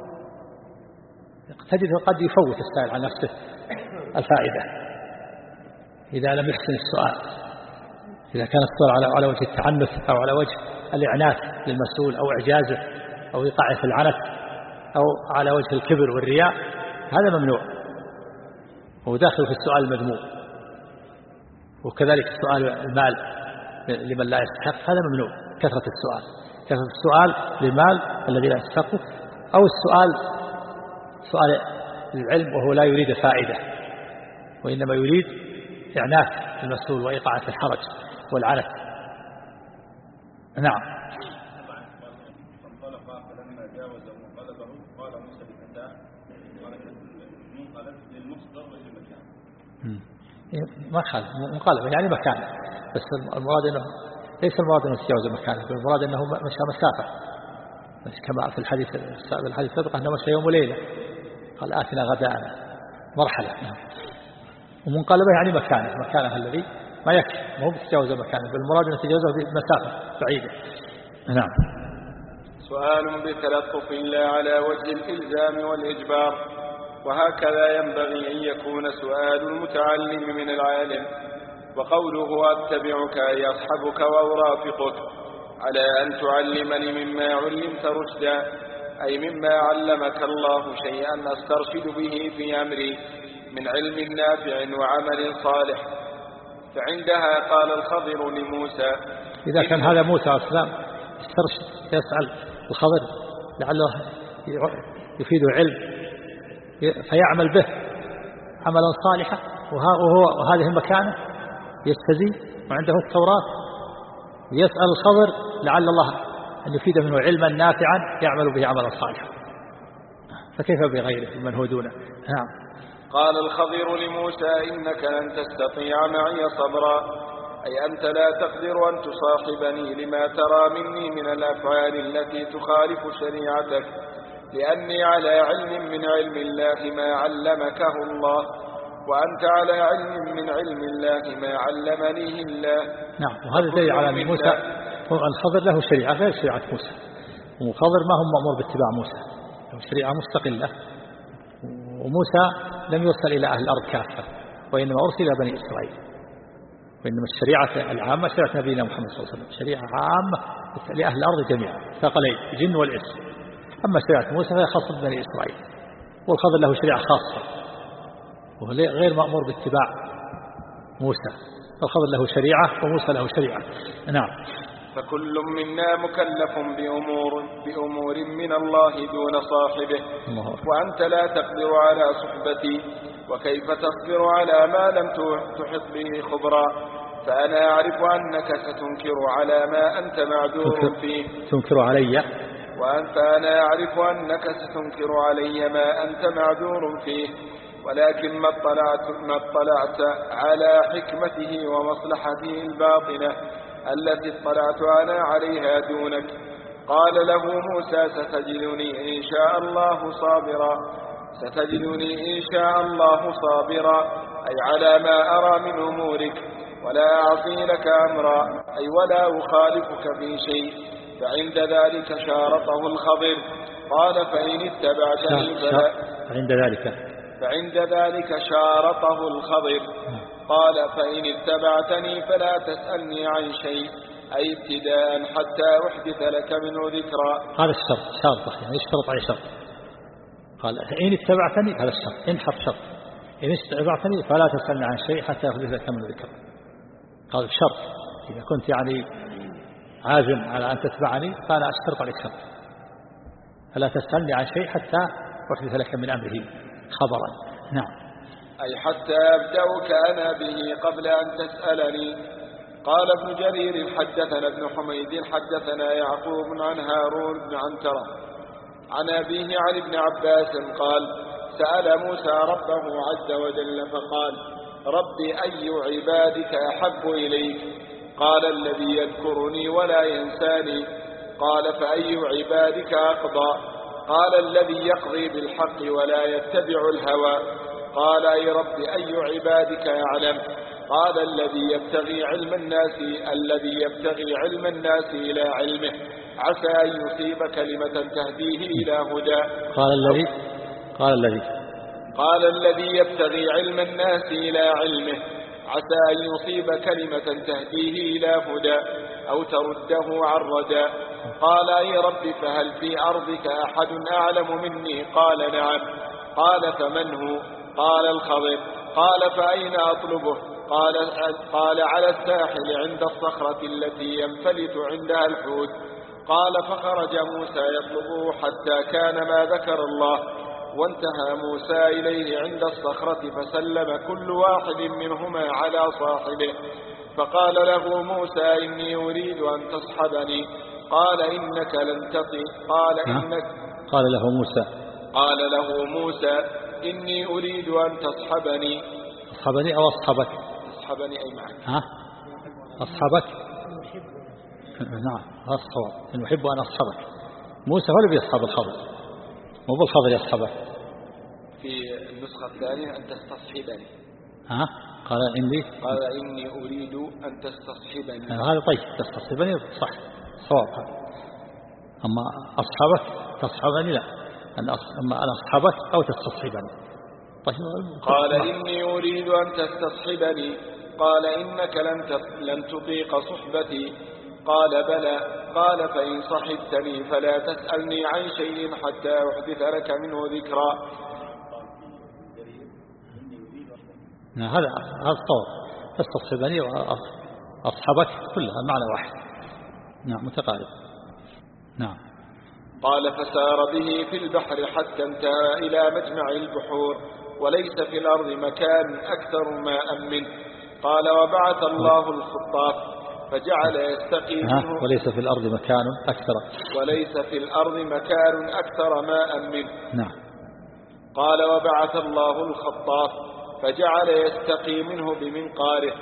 تجده قد يفوت السائل عن نفسه الفائدة إذا لم يحسن السؤال. إذا كان السؤال على وجه التعنت أو على وجه الإعناف للمسؤول أو إعجازه أو إيقاعه في العنف أو على وجه الكبر والرياء هذا ممنوع، هو داخل في السؤال المذموم. وكذلك سؤال المال لمن لا يستحق هذا ممنوع، كثرة السؤال للمال الذي لا يستحقه، أو سؤال العلم وهو لا يريد فائدة وإنما يريد إعناف المسؤول وإيقاعة الحرج والعنف. نعم. فلما جاوز منقلبه قال موسى لفتاه منقلب للمصدر والمكان. ما خالف منقلب يعني مكانه، بس المراد انه ليس المراد انه يتجاوز مكانه، المراد انه مشى مسافه، كما في الحديث السابق انه مشى يوم وليله، قال آتنا غداءنا مرحله. ومنقلبه يعني مكانه الذي ما يكفي، ما هو بتجاوز مكانه، بل المراد انه يتجاوزه بمسافه بعيده. نعم. سؤال بتلطف لا على وجه الإلزام والإجبار، وهكذا ينبغي أن يكون سؤال المتعلم من العالم. وقوله أتبعك أي أصحبك وأرافقك على أن تعلمني مما علمت رشدا، أي مما علمك الله شيئا أسترشد به في أمري من علم نافع وعمل صالح. فعندها قال الخضر لموسى إذا كان هذا موسى عليه السلام استرشد يسأل الخضر لعله يفيد علم فيعمل به عملا صالحا، وهذه مكانه يستزي وعنده التوراة، يسأل الخضر لعل الله أن يفيد منه علما نافعا يعمل به عملا صالحا، فكيف بغيره من هو دونه. نعم. قال الخضر لموسى إنك لن تستطيع معي صبرا، أي أنت لا تقدر أن تصاحبني لما ترى مني من الأفعال التي تخالف شريعتك، لأني على علم من علم الله ما علمكه الله، وأنت على علم من علم الله ما علمنيه الله. نعم. وهذا دليل على أن موسى الخضر له شريعة غير شريعة موسى، وخضر ما هو مأمور باتباع موسى، له شريعة مستقلة، وموسى لم يرسل إلى أهل الأرض كافة وإنما أرسل إلى بني إسرائيل، وإنما الشريعة العامة شريعة نبينا محمد صلى الله عليه وسلم شريعة عامة لأهل الأرض جميعا ثقلين الجن والإنس. أما شريعة موسى فهي خاصة بني إسرائيل، والخضر له شريعة خاصة وهو غير مأمور باتباع موسى، الخضر له شريعة وموسى له شريعة. نعم. فكل منا مكلف بأمور من الله دون صاحبه، وأنت لا تقدر على صحبتي، وكيف تصبر على ما لم تحط به خبرا؟ فأنا أعرف أنك ستنكر على ما أنت معذور فيه. تنكر علي؟ فأنا أعرف أنك ستنكر علي ما أنت معذور فيه، ولكن ما اطلعت على حكمته ومصلحته الباطنة التي اطلعت أنا عليها دونك، قال له موسى ستجدني إن شاء الله صابرا أي على ما أرى من أمورك ولا أعصي لك أمرا أي ولا أخالفك في شيء. فعند ذلك شارطه الخضر قال فإن اتبعتني فعند ذلك شارطه الخضر قال فإن اتبعتني فلا تسألني عن شيء أي ابتداء حتى أحدث لك منه ذكرا. هذا الشرط شرط يعني يشترط عليه شرط. قال إن اتبعتني هذا الشرط إن حرف شرط إن اتبعتني فلا تسألني عن شيء حتى أحدث لك منه ذكرا. قال الشرط إذا كنت يعني عازم على أن تتبعني فأنا أشترط عليك شرط فلا تسألني عن شيء حتى أحدث لك من أمره خبرا. نعم. أي حتى أبدأك أنا به قبل أن تسألني. قال ابن جرير حدثنا ابن حميد حدثنا يعقوب عن هارون بن عنترة عن أبيه عن ابن عباس قال سأل موسى ربه عز وجل فقال رب أي عبادك أحب إليك؟ قال الذي يذكرني ولا ينساني. قال فأي عبادك أقضى؟ قال الذي يقضي بالحق ولا يتبع الهوى. قال أي رب أي عبادك يعلم؟ قال الذي يبتغي علم الناس إلى علمه عسى أن يصيب كلمة تهديه إلى هدى. قال الذي يبتغي علم الناس إلى علمه عسى أن يصيب كلمة تهديه إلى هدى أو ترده عن ردى. قال أي رب فهل في أرضك أحد أعلم مني؟ قال نعم. قال فمن هو؟ قال الخضر. قال فأين أطلبه؟ قال على الساحل عند الصخرة التي ينفلت عندها الحوت. قال فخرج موسى يطلبه حتى كان ما ذكر الله وانتهى موسى إليه عند الصخرة فسلم كل واحد منهما على صاحبه. فقال له موسى إني أريد أن تصحبني. قال إنك لن تطيق. قال له موسى إني أريد أن تصحبني. أصحبني أو أصحبك؟ أصحبني أي معك. أصحبك. نعم الصواب إن أحب أن أصحبك. موسى هو اللي بيصحب الخضر مو بالخضر يصحبه. في النسخة الثانية أن تستصحبني. قال إني أريد أن تستصحبني. هذا طيب تستصحبني صح صواب هذا. أما أصحبك تصحبني لا أما أنا أصحبك أو تستصحبني. طيب. قال إني أريد أن تستصحبني. قال إنك لن تطيق صحبتي. قال بلى. قال فإن صحبتني فلا تسألني عن شيء حتى أحدث لك منه ذكرا. هذا الصواب تستصحبني وأصحبك كلها معنى واحد. نعم متقارب. نعم. قال فسار به في البحر حتى انتهى إلى مجمع البحور وليس في الأرض مكان أكثر ماء منه. قال وبعث الله الخطاف فجعل يستقي منه. وليس في الأرض مكان أكثر ماء منه. نعم. قال وبعث الله الخطاف فجعل يستقي منه بمنقاره.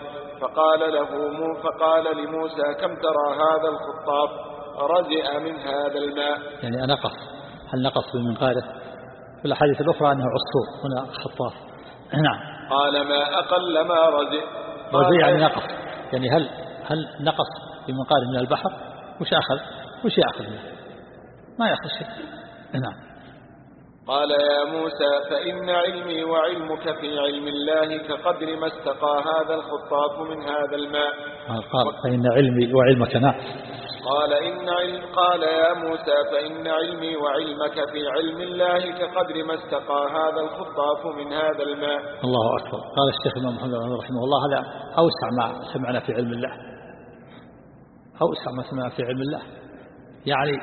فقال لموسى كم ترى هذا الخطاف؟ رزئ من هذا الماء. يعني أنقص. هل نقص بمنقاره؟ في الأحاديث الأخرى أنه عصفور هنا خطاف. نعم. قال ما أقل ما رزئ. رزئ يعني نقص. يعني هل نقص بمنقاره من البحر؟ وش يأخذ منه؟ ما يأخذ شيء. نعم. قال يا موسى فإن علمي وعلمك في علم الله كقدر ما استقى هذا الخطاف من هذا الماء. قال فإن علمي وعلمك. نعم. قال يا موسى فإن علمي وعلمك في علم الله كقدر ما استقى هذا الخطاف من هذا الماء. الله أكبر. قال الشيخ الإمام محمد رحمه الله هذا أوسع ما سمعنا في علم الله. يعني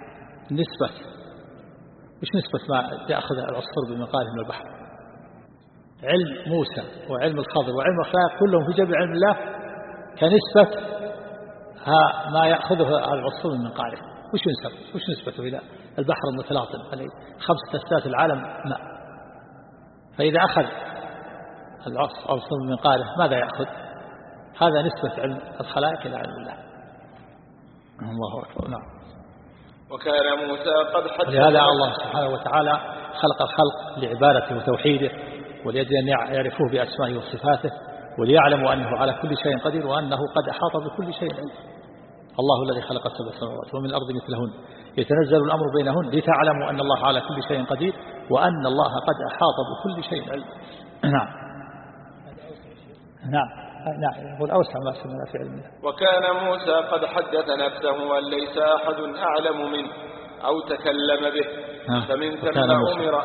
مش نسبة ما يأخذ العصفور بمنقاره من البحر. علم موسى وعلم الخضر وعلم الخلاق كلهم في جميع علم الله كنسبة ما يأخذه العصفور من منقاره. وش نسبته إلى البحر المتلاطم عليه 5 أسداس العالم ماء. فإذا أخذ العصفور من منقاره ماذا يأخذ؟ هذا نسبة علم الخلائق إلى علم الله. الله أكبر. نعم. وكان موسى قد حدث. ولهذا الله سبحانه وتعالى خلق الخلق لعبادته وتوحيده، ولأجل أن يعرفوه بأسمائه وصفاته، وليعلموا أنه على كل شيء قدير، وأنه قد أحاط بكل شيء علم. الله الذي خلق السبع سماوات ومن الأرض مثلهن يتنزل الأمر بينهن لتعلموا أن الله على كل شيء قدير، وأن الله قد أحاط بكل شيء علم. نعم والأوسع ما سمعنا في علمه. وكان موسى قد حدث نفسه أن ليس أحد أعلم منه أو تكلم به، فمن ثم أمر.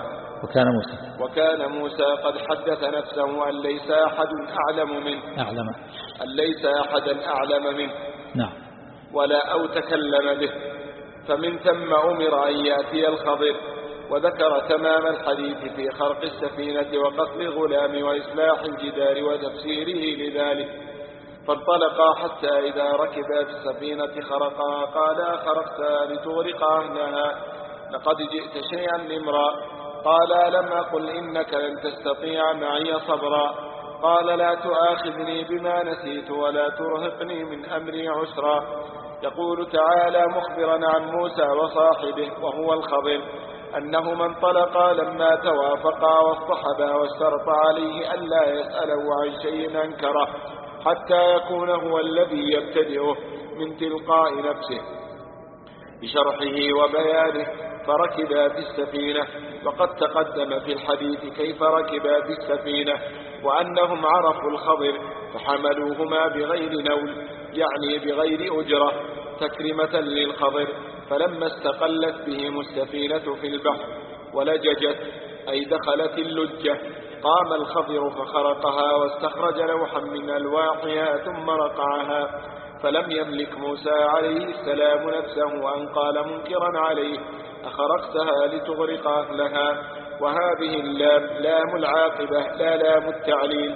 وكان موسى قد حدث نفسه أن ليس أحد أعلم منه، أن ليس أحدا أعلم منه، نعم، ولا أو تكلم به، فمن ثم أمر أن يأتي الخضر، وذكر تمام الحديث في خرق السفينة وقتل الغلام وإصلاح الجدار وتفسيره لذلك. فانطلقا حتى إذا ركبا في السفينة خرقا قالا خرقتا لتغرق أهلها لقد جئت شيئا نمرا. قالا لم أقل إنك لن تستطيع معي صبرا. قال لا تؤاخذني بما نسيت ولا ترهقني من أمري عسرا. يقول تعالى مخبرا عن موسى وصاحبه وهو الخضر أنهما انطلقا لما توافقا واصطحبا واشترط عليه ألا يسأله عن شيء أنكره حتى يكون هو الذي يبتدئه من تلقاء نفسه بشرحه وبيانه. فركبا في السفينة، وقد تقدم في الحديث كيف ركبا في السفينة، وأنهم عرفوا الخضر فحملوهما بغير نول، يعني بغير أجرة، تكرمة للخضر. فلما استقلت بهم السفينة في البحر ولججت أي دخلت اللجة، قام الخضر فخرقها واستخرج لوحا من ألواحها ثم رقعها. فلم يملك موسى عليه السلام نفسه أن قال منكرا عليه أخرقتها لتغرق أهلها. وهذه اللام لام العاقبة لا لام التعليل،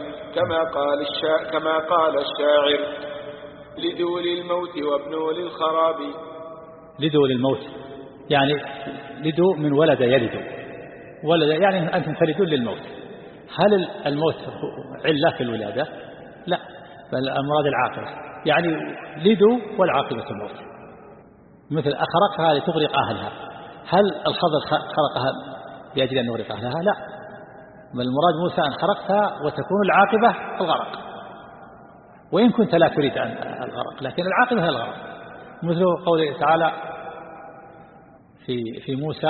كما قال الشاعر لدول الموت وابنوا للخراب. لدول الموت يعني لدو من ولد يلد، ولد يعني أنتم تلدون للموت. هل الموت علة في الولادة؟ لا، بل المراد العاقبة، يعني لدوا والعاقبة الموت. مثل أخرقها لتغرق أهلها، هل الخضر خرقها لأجل أن يغرق أهلها؟ لا، بل المراد موسى أن خرقتها وتكون العاقبة الغرق، وإن كنت لا تريد الغرق لكن العاقبة هي الغرق. مثل قوله تعالى في موسى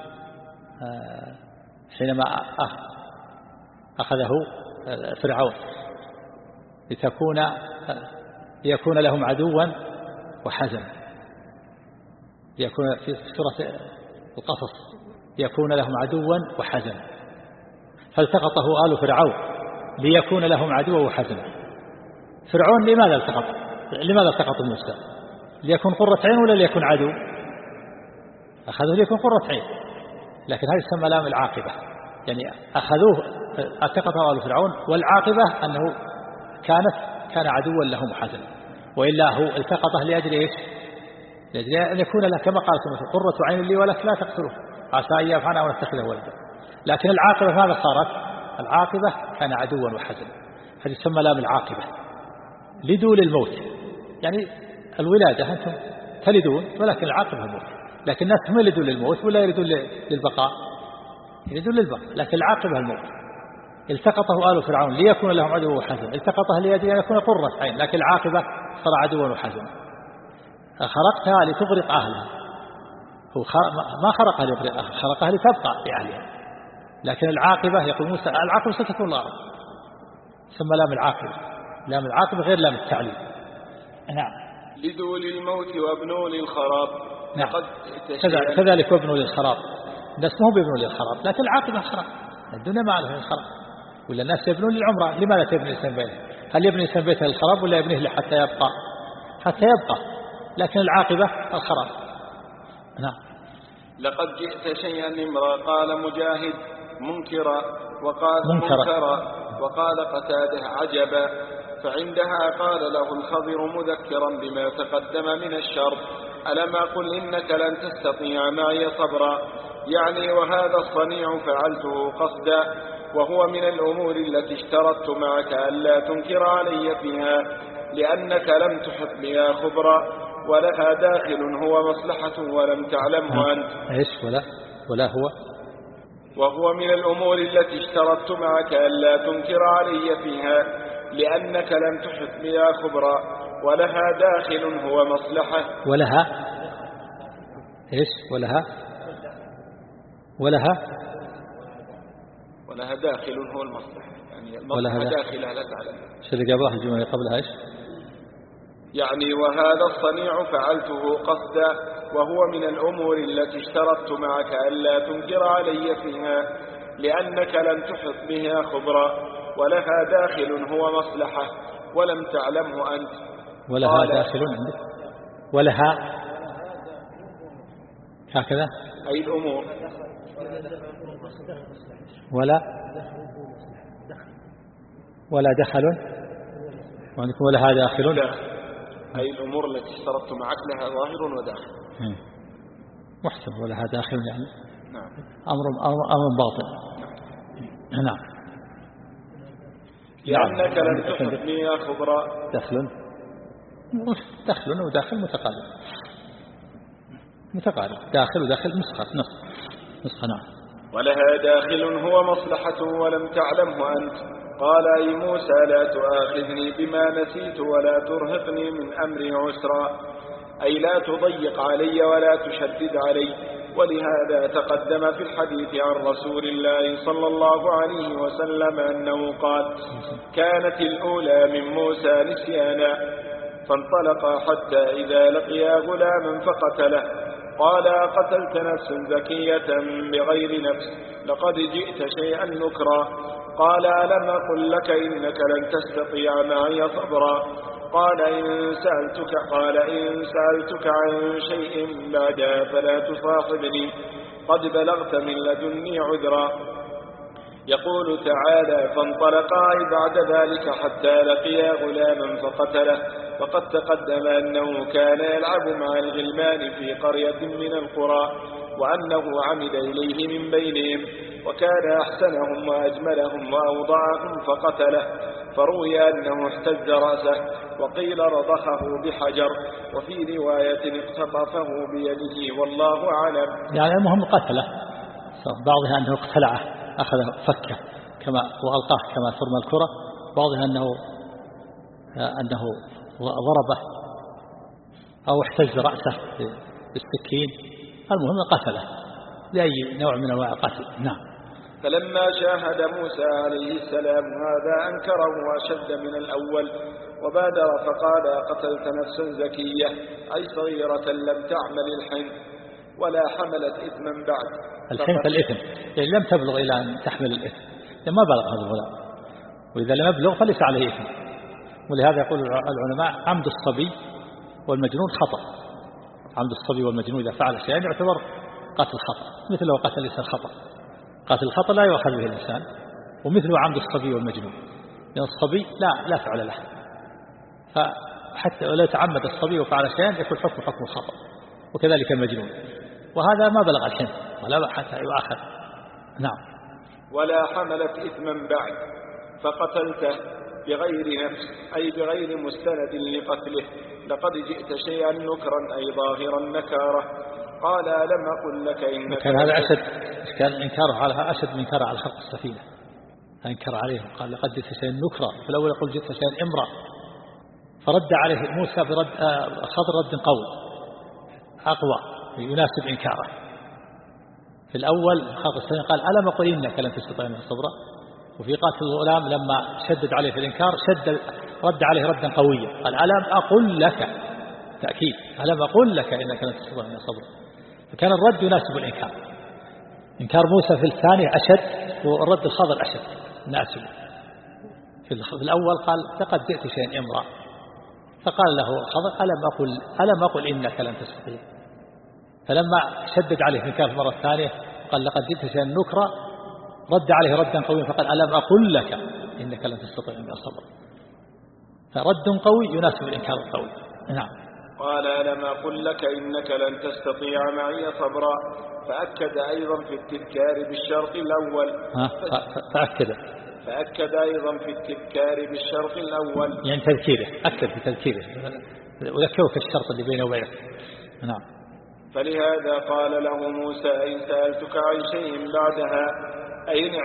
حينما أخذه فرعون ليكون لهم عدوا وحزنا، يكون في سورة القصص يكون لهم عدوا وحزنا، فالتقطه آل فرعون ليكون لهم عدوا وحزنا. فرعون لماذا التقط موسى؟ ليكون قرة عين ولا ليكون عدو؟ أخذوه ليكون قرة عين، لكن هذا يسمى لام العاقبة، يعني أخذوه التقطه آل فرعون، والعاقبة أنه كان عدوا لهم وحزنا، وإلا هو التقطه لأجل إيش؟ لأجل أن يكون له كما قال قرة عين لي ولك لا تقتلوه عسى أن ينفعنا ونتخذه ولدا. لكن العاقبة ماذا صارت؟ العاقبة كان عدوا وحزنا، هذه يسمى لام العاقبة. لدوا للموت، يعني الولادة أنتم تلدون ولكن العاقبة الموت، لكن الناس هم يلدون للموت ولا يلدون للبقاء؟ يلدون للبقاء، لكن العاقبة الموت. التقطه آل فرعون ليكون لهم عدوا وحزنا، التقطه لأجل أن يكون قرة عين، لكن العاقبة صار عدوا وحزنا. خرقتها لتغرق أهلها، هو ما خرقها ليغرق أهلها، خرقها لتبقى لأهلها، لكن العاقبة يقول موسى العاقبة ستكون الغرق، ثم لام العاقبة، لام العاقبة غير لام التعليل. نعم. لدوا للموت وابنوا للخراب. نعم. كذلك وابنوا للخراب، الناس ما هو بيبنوا للخراب، لكن العاقبة خراب، الدنيا ما عليها الخراب، ولا الناس يبنون للعمرة. لماذا تبني الإنسان بيته؟ هل يبني الإنسان بيته للخراب ولا يبنيه حتى يبقى؟ لكن العاقبة الخراب. نعم. لقد جئت شيئا نمرا. قال مجاهد منكرا، وقال منكرا، وقال قتاده عجبا. فعندها قال له الخضر مذكرا بما تقدم من الشر ألم أقل إنك لن تستطيع معي صبرا، يعني وهذا الصنيع فعلته قصدا، وهو من الأمور التي اشترطت معك ألا تنكر علي فيها، لأنك لم تحط بها خبرا. ولها داخل هو مصلحة ولم تعلمه أنت. إيش ولا هو؟ وهو من الأمور التي اشترطت معك ألا تنكر علي فيها لأنك لم تحط بها خبرا، ولها داخل هو مصلحة. ولها إيش؟ ولها داخل هو المصلحة، يعني المصلحة داخلها لا تعلم. شو اللي قبلها الجملة قبلها إيش؟ يعني وهذا الصنيع فعلته قصدا، وهو من الأمور التي اشترطت معك ألا تنكر علي فيها لأنك لم تحط بها خبرا، ولها داخل هو مصلحة ولم تعلمه أنت. ولها داخل عندك؟ ولها هكذا أي الأمور. ولا دخل وعندكم ولها داخل. أي الأمور التي اشترطت معك لها ظاهر وداخل. محسن. ولها داخل يعني نعم. أمر باطن. نعم. لأنك لم تحط بها خبرا. دخل وداخل متقارب. داخل وداخل نسخة. نعم. ولها داخل هو مصلحة ولم تعلمه أنت. قال أي موسى لا تؤاخذني بما نسيت ولا ترهقني من أمري عسرا، أي لا تضيق علي ولا تشدد علي. ولهذا تقدم في الحديث عن رسول الله صلى الله عليه وسلم أنه قال كانت الأولى من موسى نسيانا، فانطلقا حتى إذا لقيا غلاما فقتله. قال قتلت نفسا زكية بغير نفس لقد جئت شيئا نكرا. قال ألم أقل لك إنك لن تستطيع معي صبرا. قال إن سألتك عن شيء بعدها فلا تصاحبني قد بلغت من لدني عذرا. يقول تعالى فانطلقا بعد ذلك حتى لقيا غلاما فقتله. وقد تقدم أنه كان يلعب مع الغلمان في قرية من القرى، وأنه عمد إليه من بينهم، وكان أحسنهم وأجملهم وأوضعهم فقتله. فروي أنه اهتز رأسه، وقيل رضخه بحجر، وفي رواية اقتطفه بيده والله أعلم. يعني المهم قتله، بعضها أنه اقتلعه أخذ فكه كما وألقاه كما ترمى الكرة، بعضها أنه ضربه أو احتز رأسه بالسكين. المهم قتله لأي نوع من أنواع القتل. نعم. فلما شاهد موسى عليه السلام هذا أنكره أشد من الأول، وبادر فقال قتلت نفسا زكية أي صغيرة لم تعمل الحنث ولا حملت إثما بعد. الحنث الإثم يعني لم تبلغ إلى أن تحمل الإثم، لما بلغ هذا الغلام، وإذا لم يبلغ فليس عليه إثم. ولهذا يقول العلماء عمد الصبي والمجنون خطأ. عمد الصبي والمجنون إذا فعل شيئا يعتبر قتل خطأ، مثل لو قتل الإنسان خطأ. قتل الخطأ لا يؤخذ به الإنسان، ومثله عمد الصبي والمجنون، لأن الصبي لا فعل له، فحتى لو تعمد الصبي وفعل شيئا يكون حكم الخطأ، وكذلك المجنون. وهذا ما بلغ الحنث ولا حتى يؤخذ. نعم. ولا حملت إثما بعد فقتلته بغير نفس أي بغير مستند لقتله لقد جئت شيئا نكرا أي ظاهرا نكارة. قال لم أقل لك إنك كان هذا أشد، كان إنكاره على أشد من إنكاره على خلق السفينة. أنكر عليه قال لقد جئت شيئا نكرا، في الأول يقول جئت شيئا إمرا، فرد عليه موسى برد خضر رد قوي أقوى يناسب إنكاره. في الأول خلق السفينة قال ألم أقل إنك لن تستطيع معي صبرا، وفي قاتل الغلام لما شدد عليه في الإنكار رد عليه ردا قويا قال ألم أقل لك، تأكيد ألم أقل لك إنك لن تستطيع معي صبرا. فكان الرد يناسب الإنكار. إنكار موسى في الثاني أشد، والرد الخضر أشد ناسب. في الأول قال لقد جئت شيئا إمرا، فقال له الخضر ألم أقل إنك لن تستطيع. فلما شدد عليه في الإنكار المرة الثانية قال لقد جئت شيئا نكرا، رد عليه ردا قويا فقال ألم أقل لك إنك لن تستطيع معي صبرا. فرد قوي يناسب الإنكار القوي. نعم. قال ألم أقل لك إنك لن تستطيع معي صبرا. فأكد أيضا في التذكار بالشرط الأول. فأكد أيضا في التذكار بالشرط الأول، يعني تذكيره، أكد في تذكيره وذكرك الشرط اللي بينه وبينك. نعم. فلهذا قال له موسى إن سألتك عن شيء بعدها أين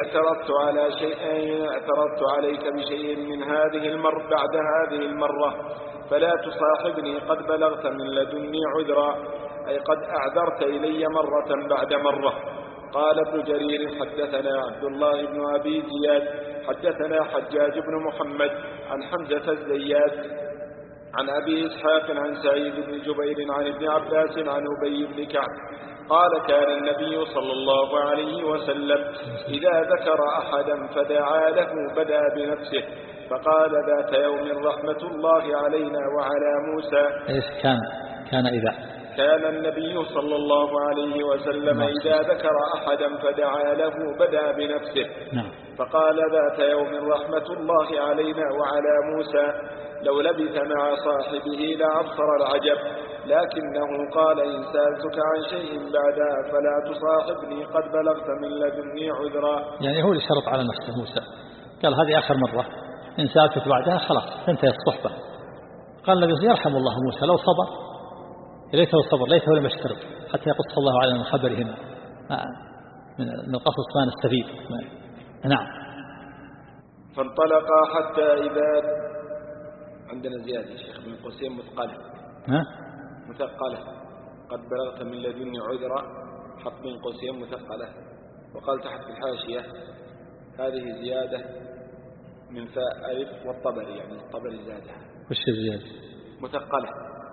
اعترضت عليك بشيء من بعد هذه المرة فلا تصاحبني قد بلغت من لدني عذرا أي قد أعذرت إلي مرة بعد مرة. قال ابن جرير حدثنا عبد الله بن أبي زياد حدثنا حجاج بن محمد عن حمزة الزيات عن أبي إسحاق عن سعيد بن جبير عن ابن عباس عن أبي بن كعب قال كان النبي صلى الله عليه وسلم إذا ذكر أحدا فدعا له بدأ بنفسه فقال ذات يوم رحمة الله علينا وعلى موسى. كان النبي صلى الله عليه وسلم إذا ذكر أحدا فدعا له بدأ بنفسه فقال ذات يوم رحمة الله علينا وعلى موسى لو لبث مع صاحبه لأبصر العجب لكنه قال إن سألتك عن شيء بعدها فلا تصاحبني قد بلغت من لدني عذرا. يعني هو اللي شرط على نفسه موسى قال هذه آخر مرة إن سألتك بعدها خلاص تنتهي الصحبة. قال النبي يرحم الله موسى لو صبر ليته صبر ليته لم يشترط حتى يقص الله على من خبرهم من القصص ما نستفيد. نعم. فانطلقا حتى إذا عندنا زيادة شيخ بن قوسين مثقلة قد بلغت من لدني عذرا حط بن قوسين مثقلة وقال تحت الحاشية هذه زيادة من فاء ألف والطبري يعني الطبري زادها. وش الزيادة؟ مثقلة.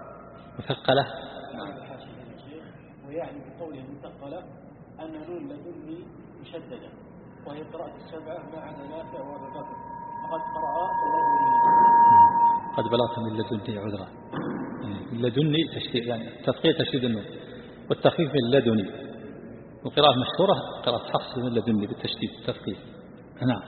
نعم. ويعني بقوله مثقلة أن نون لدني مشددة وهي قراءة السبعة ما عدا نافع وأبي بكر فقد قرأ قد بلغت من لدني عذرا. من لدني تشديد يعني تثقيل تشديد النون والتخفيف من لدني والقراءة المشهورة قراءة حفص من لدني بالتشديد التثقيل. نعم.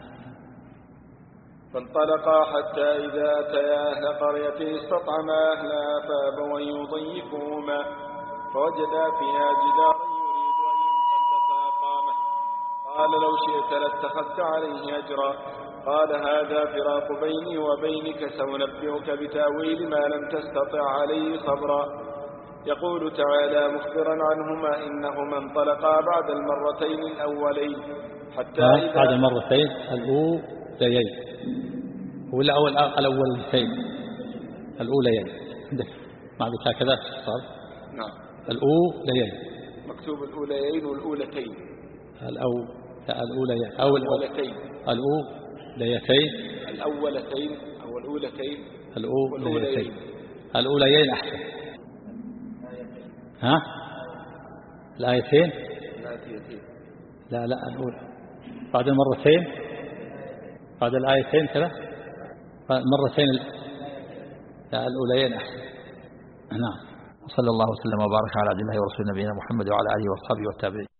فانطلقا حتى إذا أتيا أهل قرية استطعما أهلها فأبوا أن يضيفوهما فوجدا فيها جدارا يريد أن ينقض فأقامه قال لو شئت لاتخذت عليه أجرا قال هذا فراق بيني وبينك سأنبئك بتأويل ما لم تستطع عليه صبرا. يقول تعالى مخبرا عنهما إنهما انطلقا بعد المرتين الأولين حتى إذا بعد المرتين الأوليين الأوليين ما عندك هكذا صار. نعم. الأوليين مكتوب الأوليين والأولتين الأوليين أو الأولتين الأولتين أو الأولتين الأوليين أحسن. الآيتين لا الأولى بعد المرتين بعد الآيتين كذا مرتين الأوليين أحسن. نعم. صلى الله وسلم وبارك على عبد الله ورسول نبينا محمد وعلى آله وصحبه والتابعين.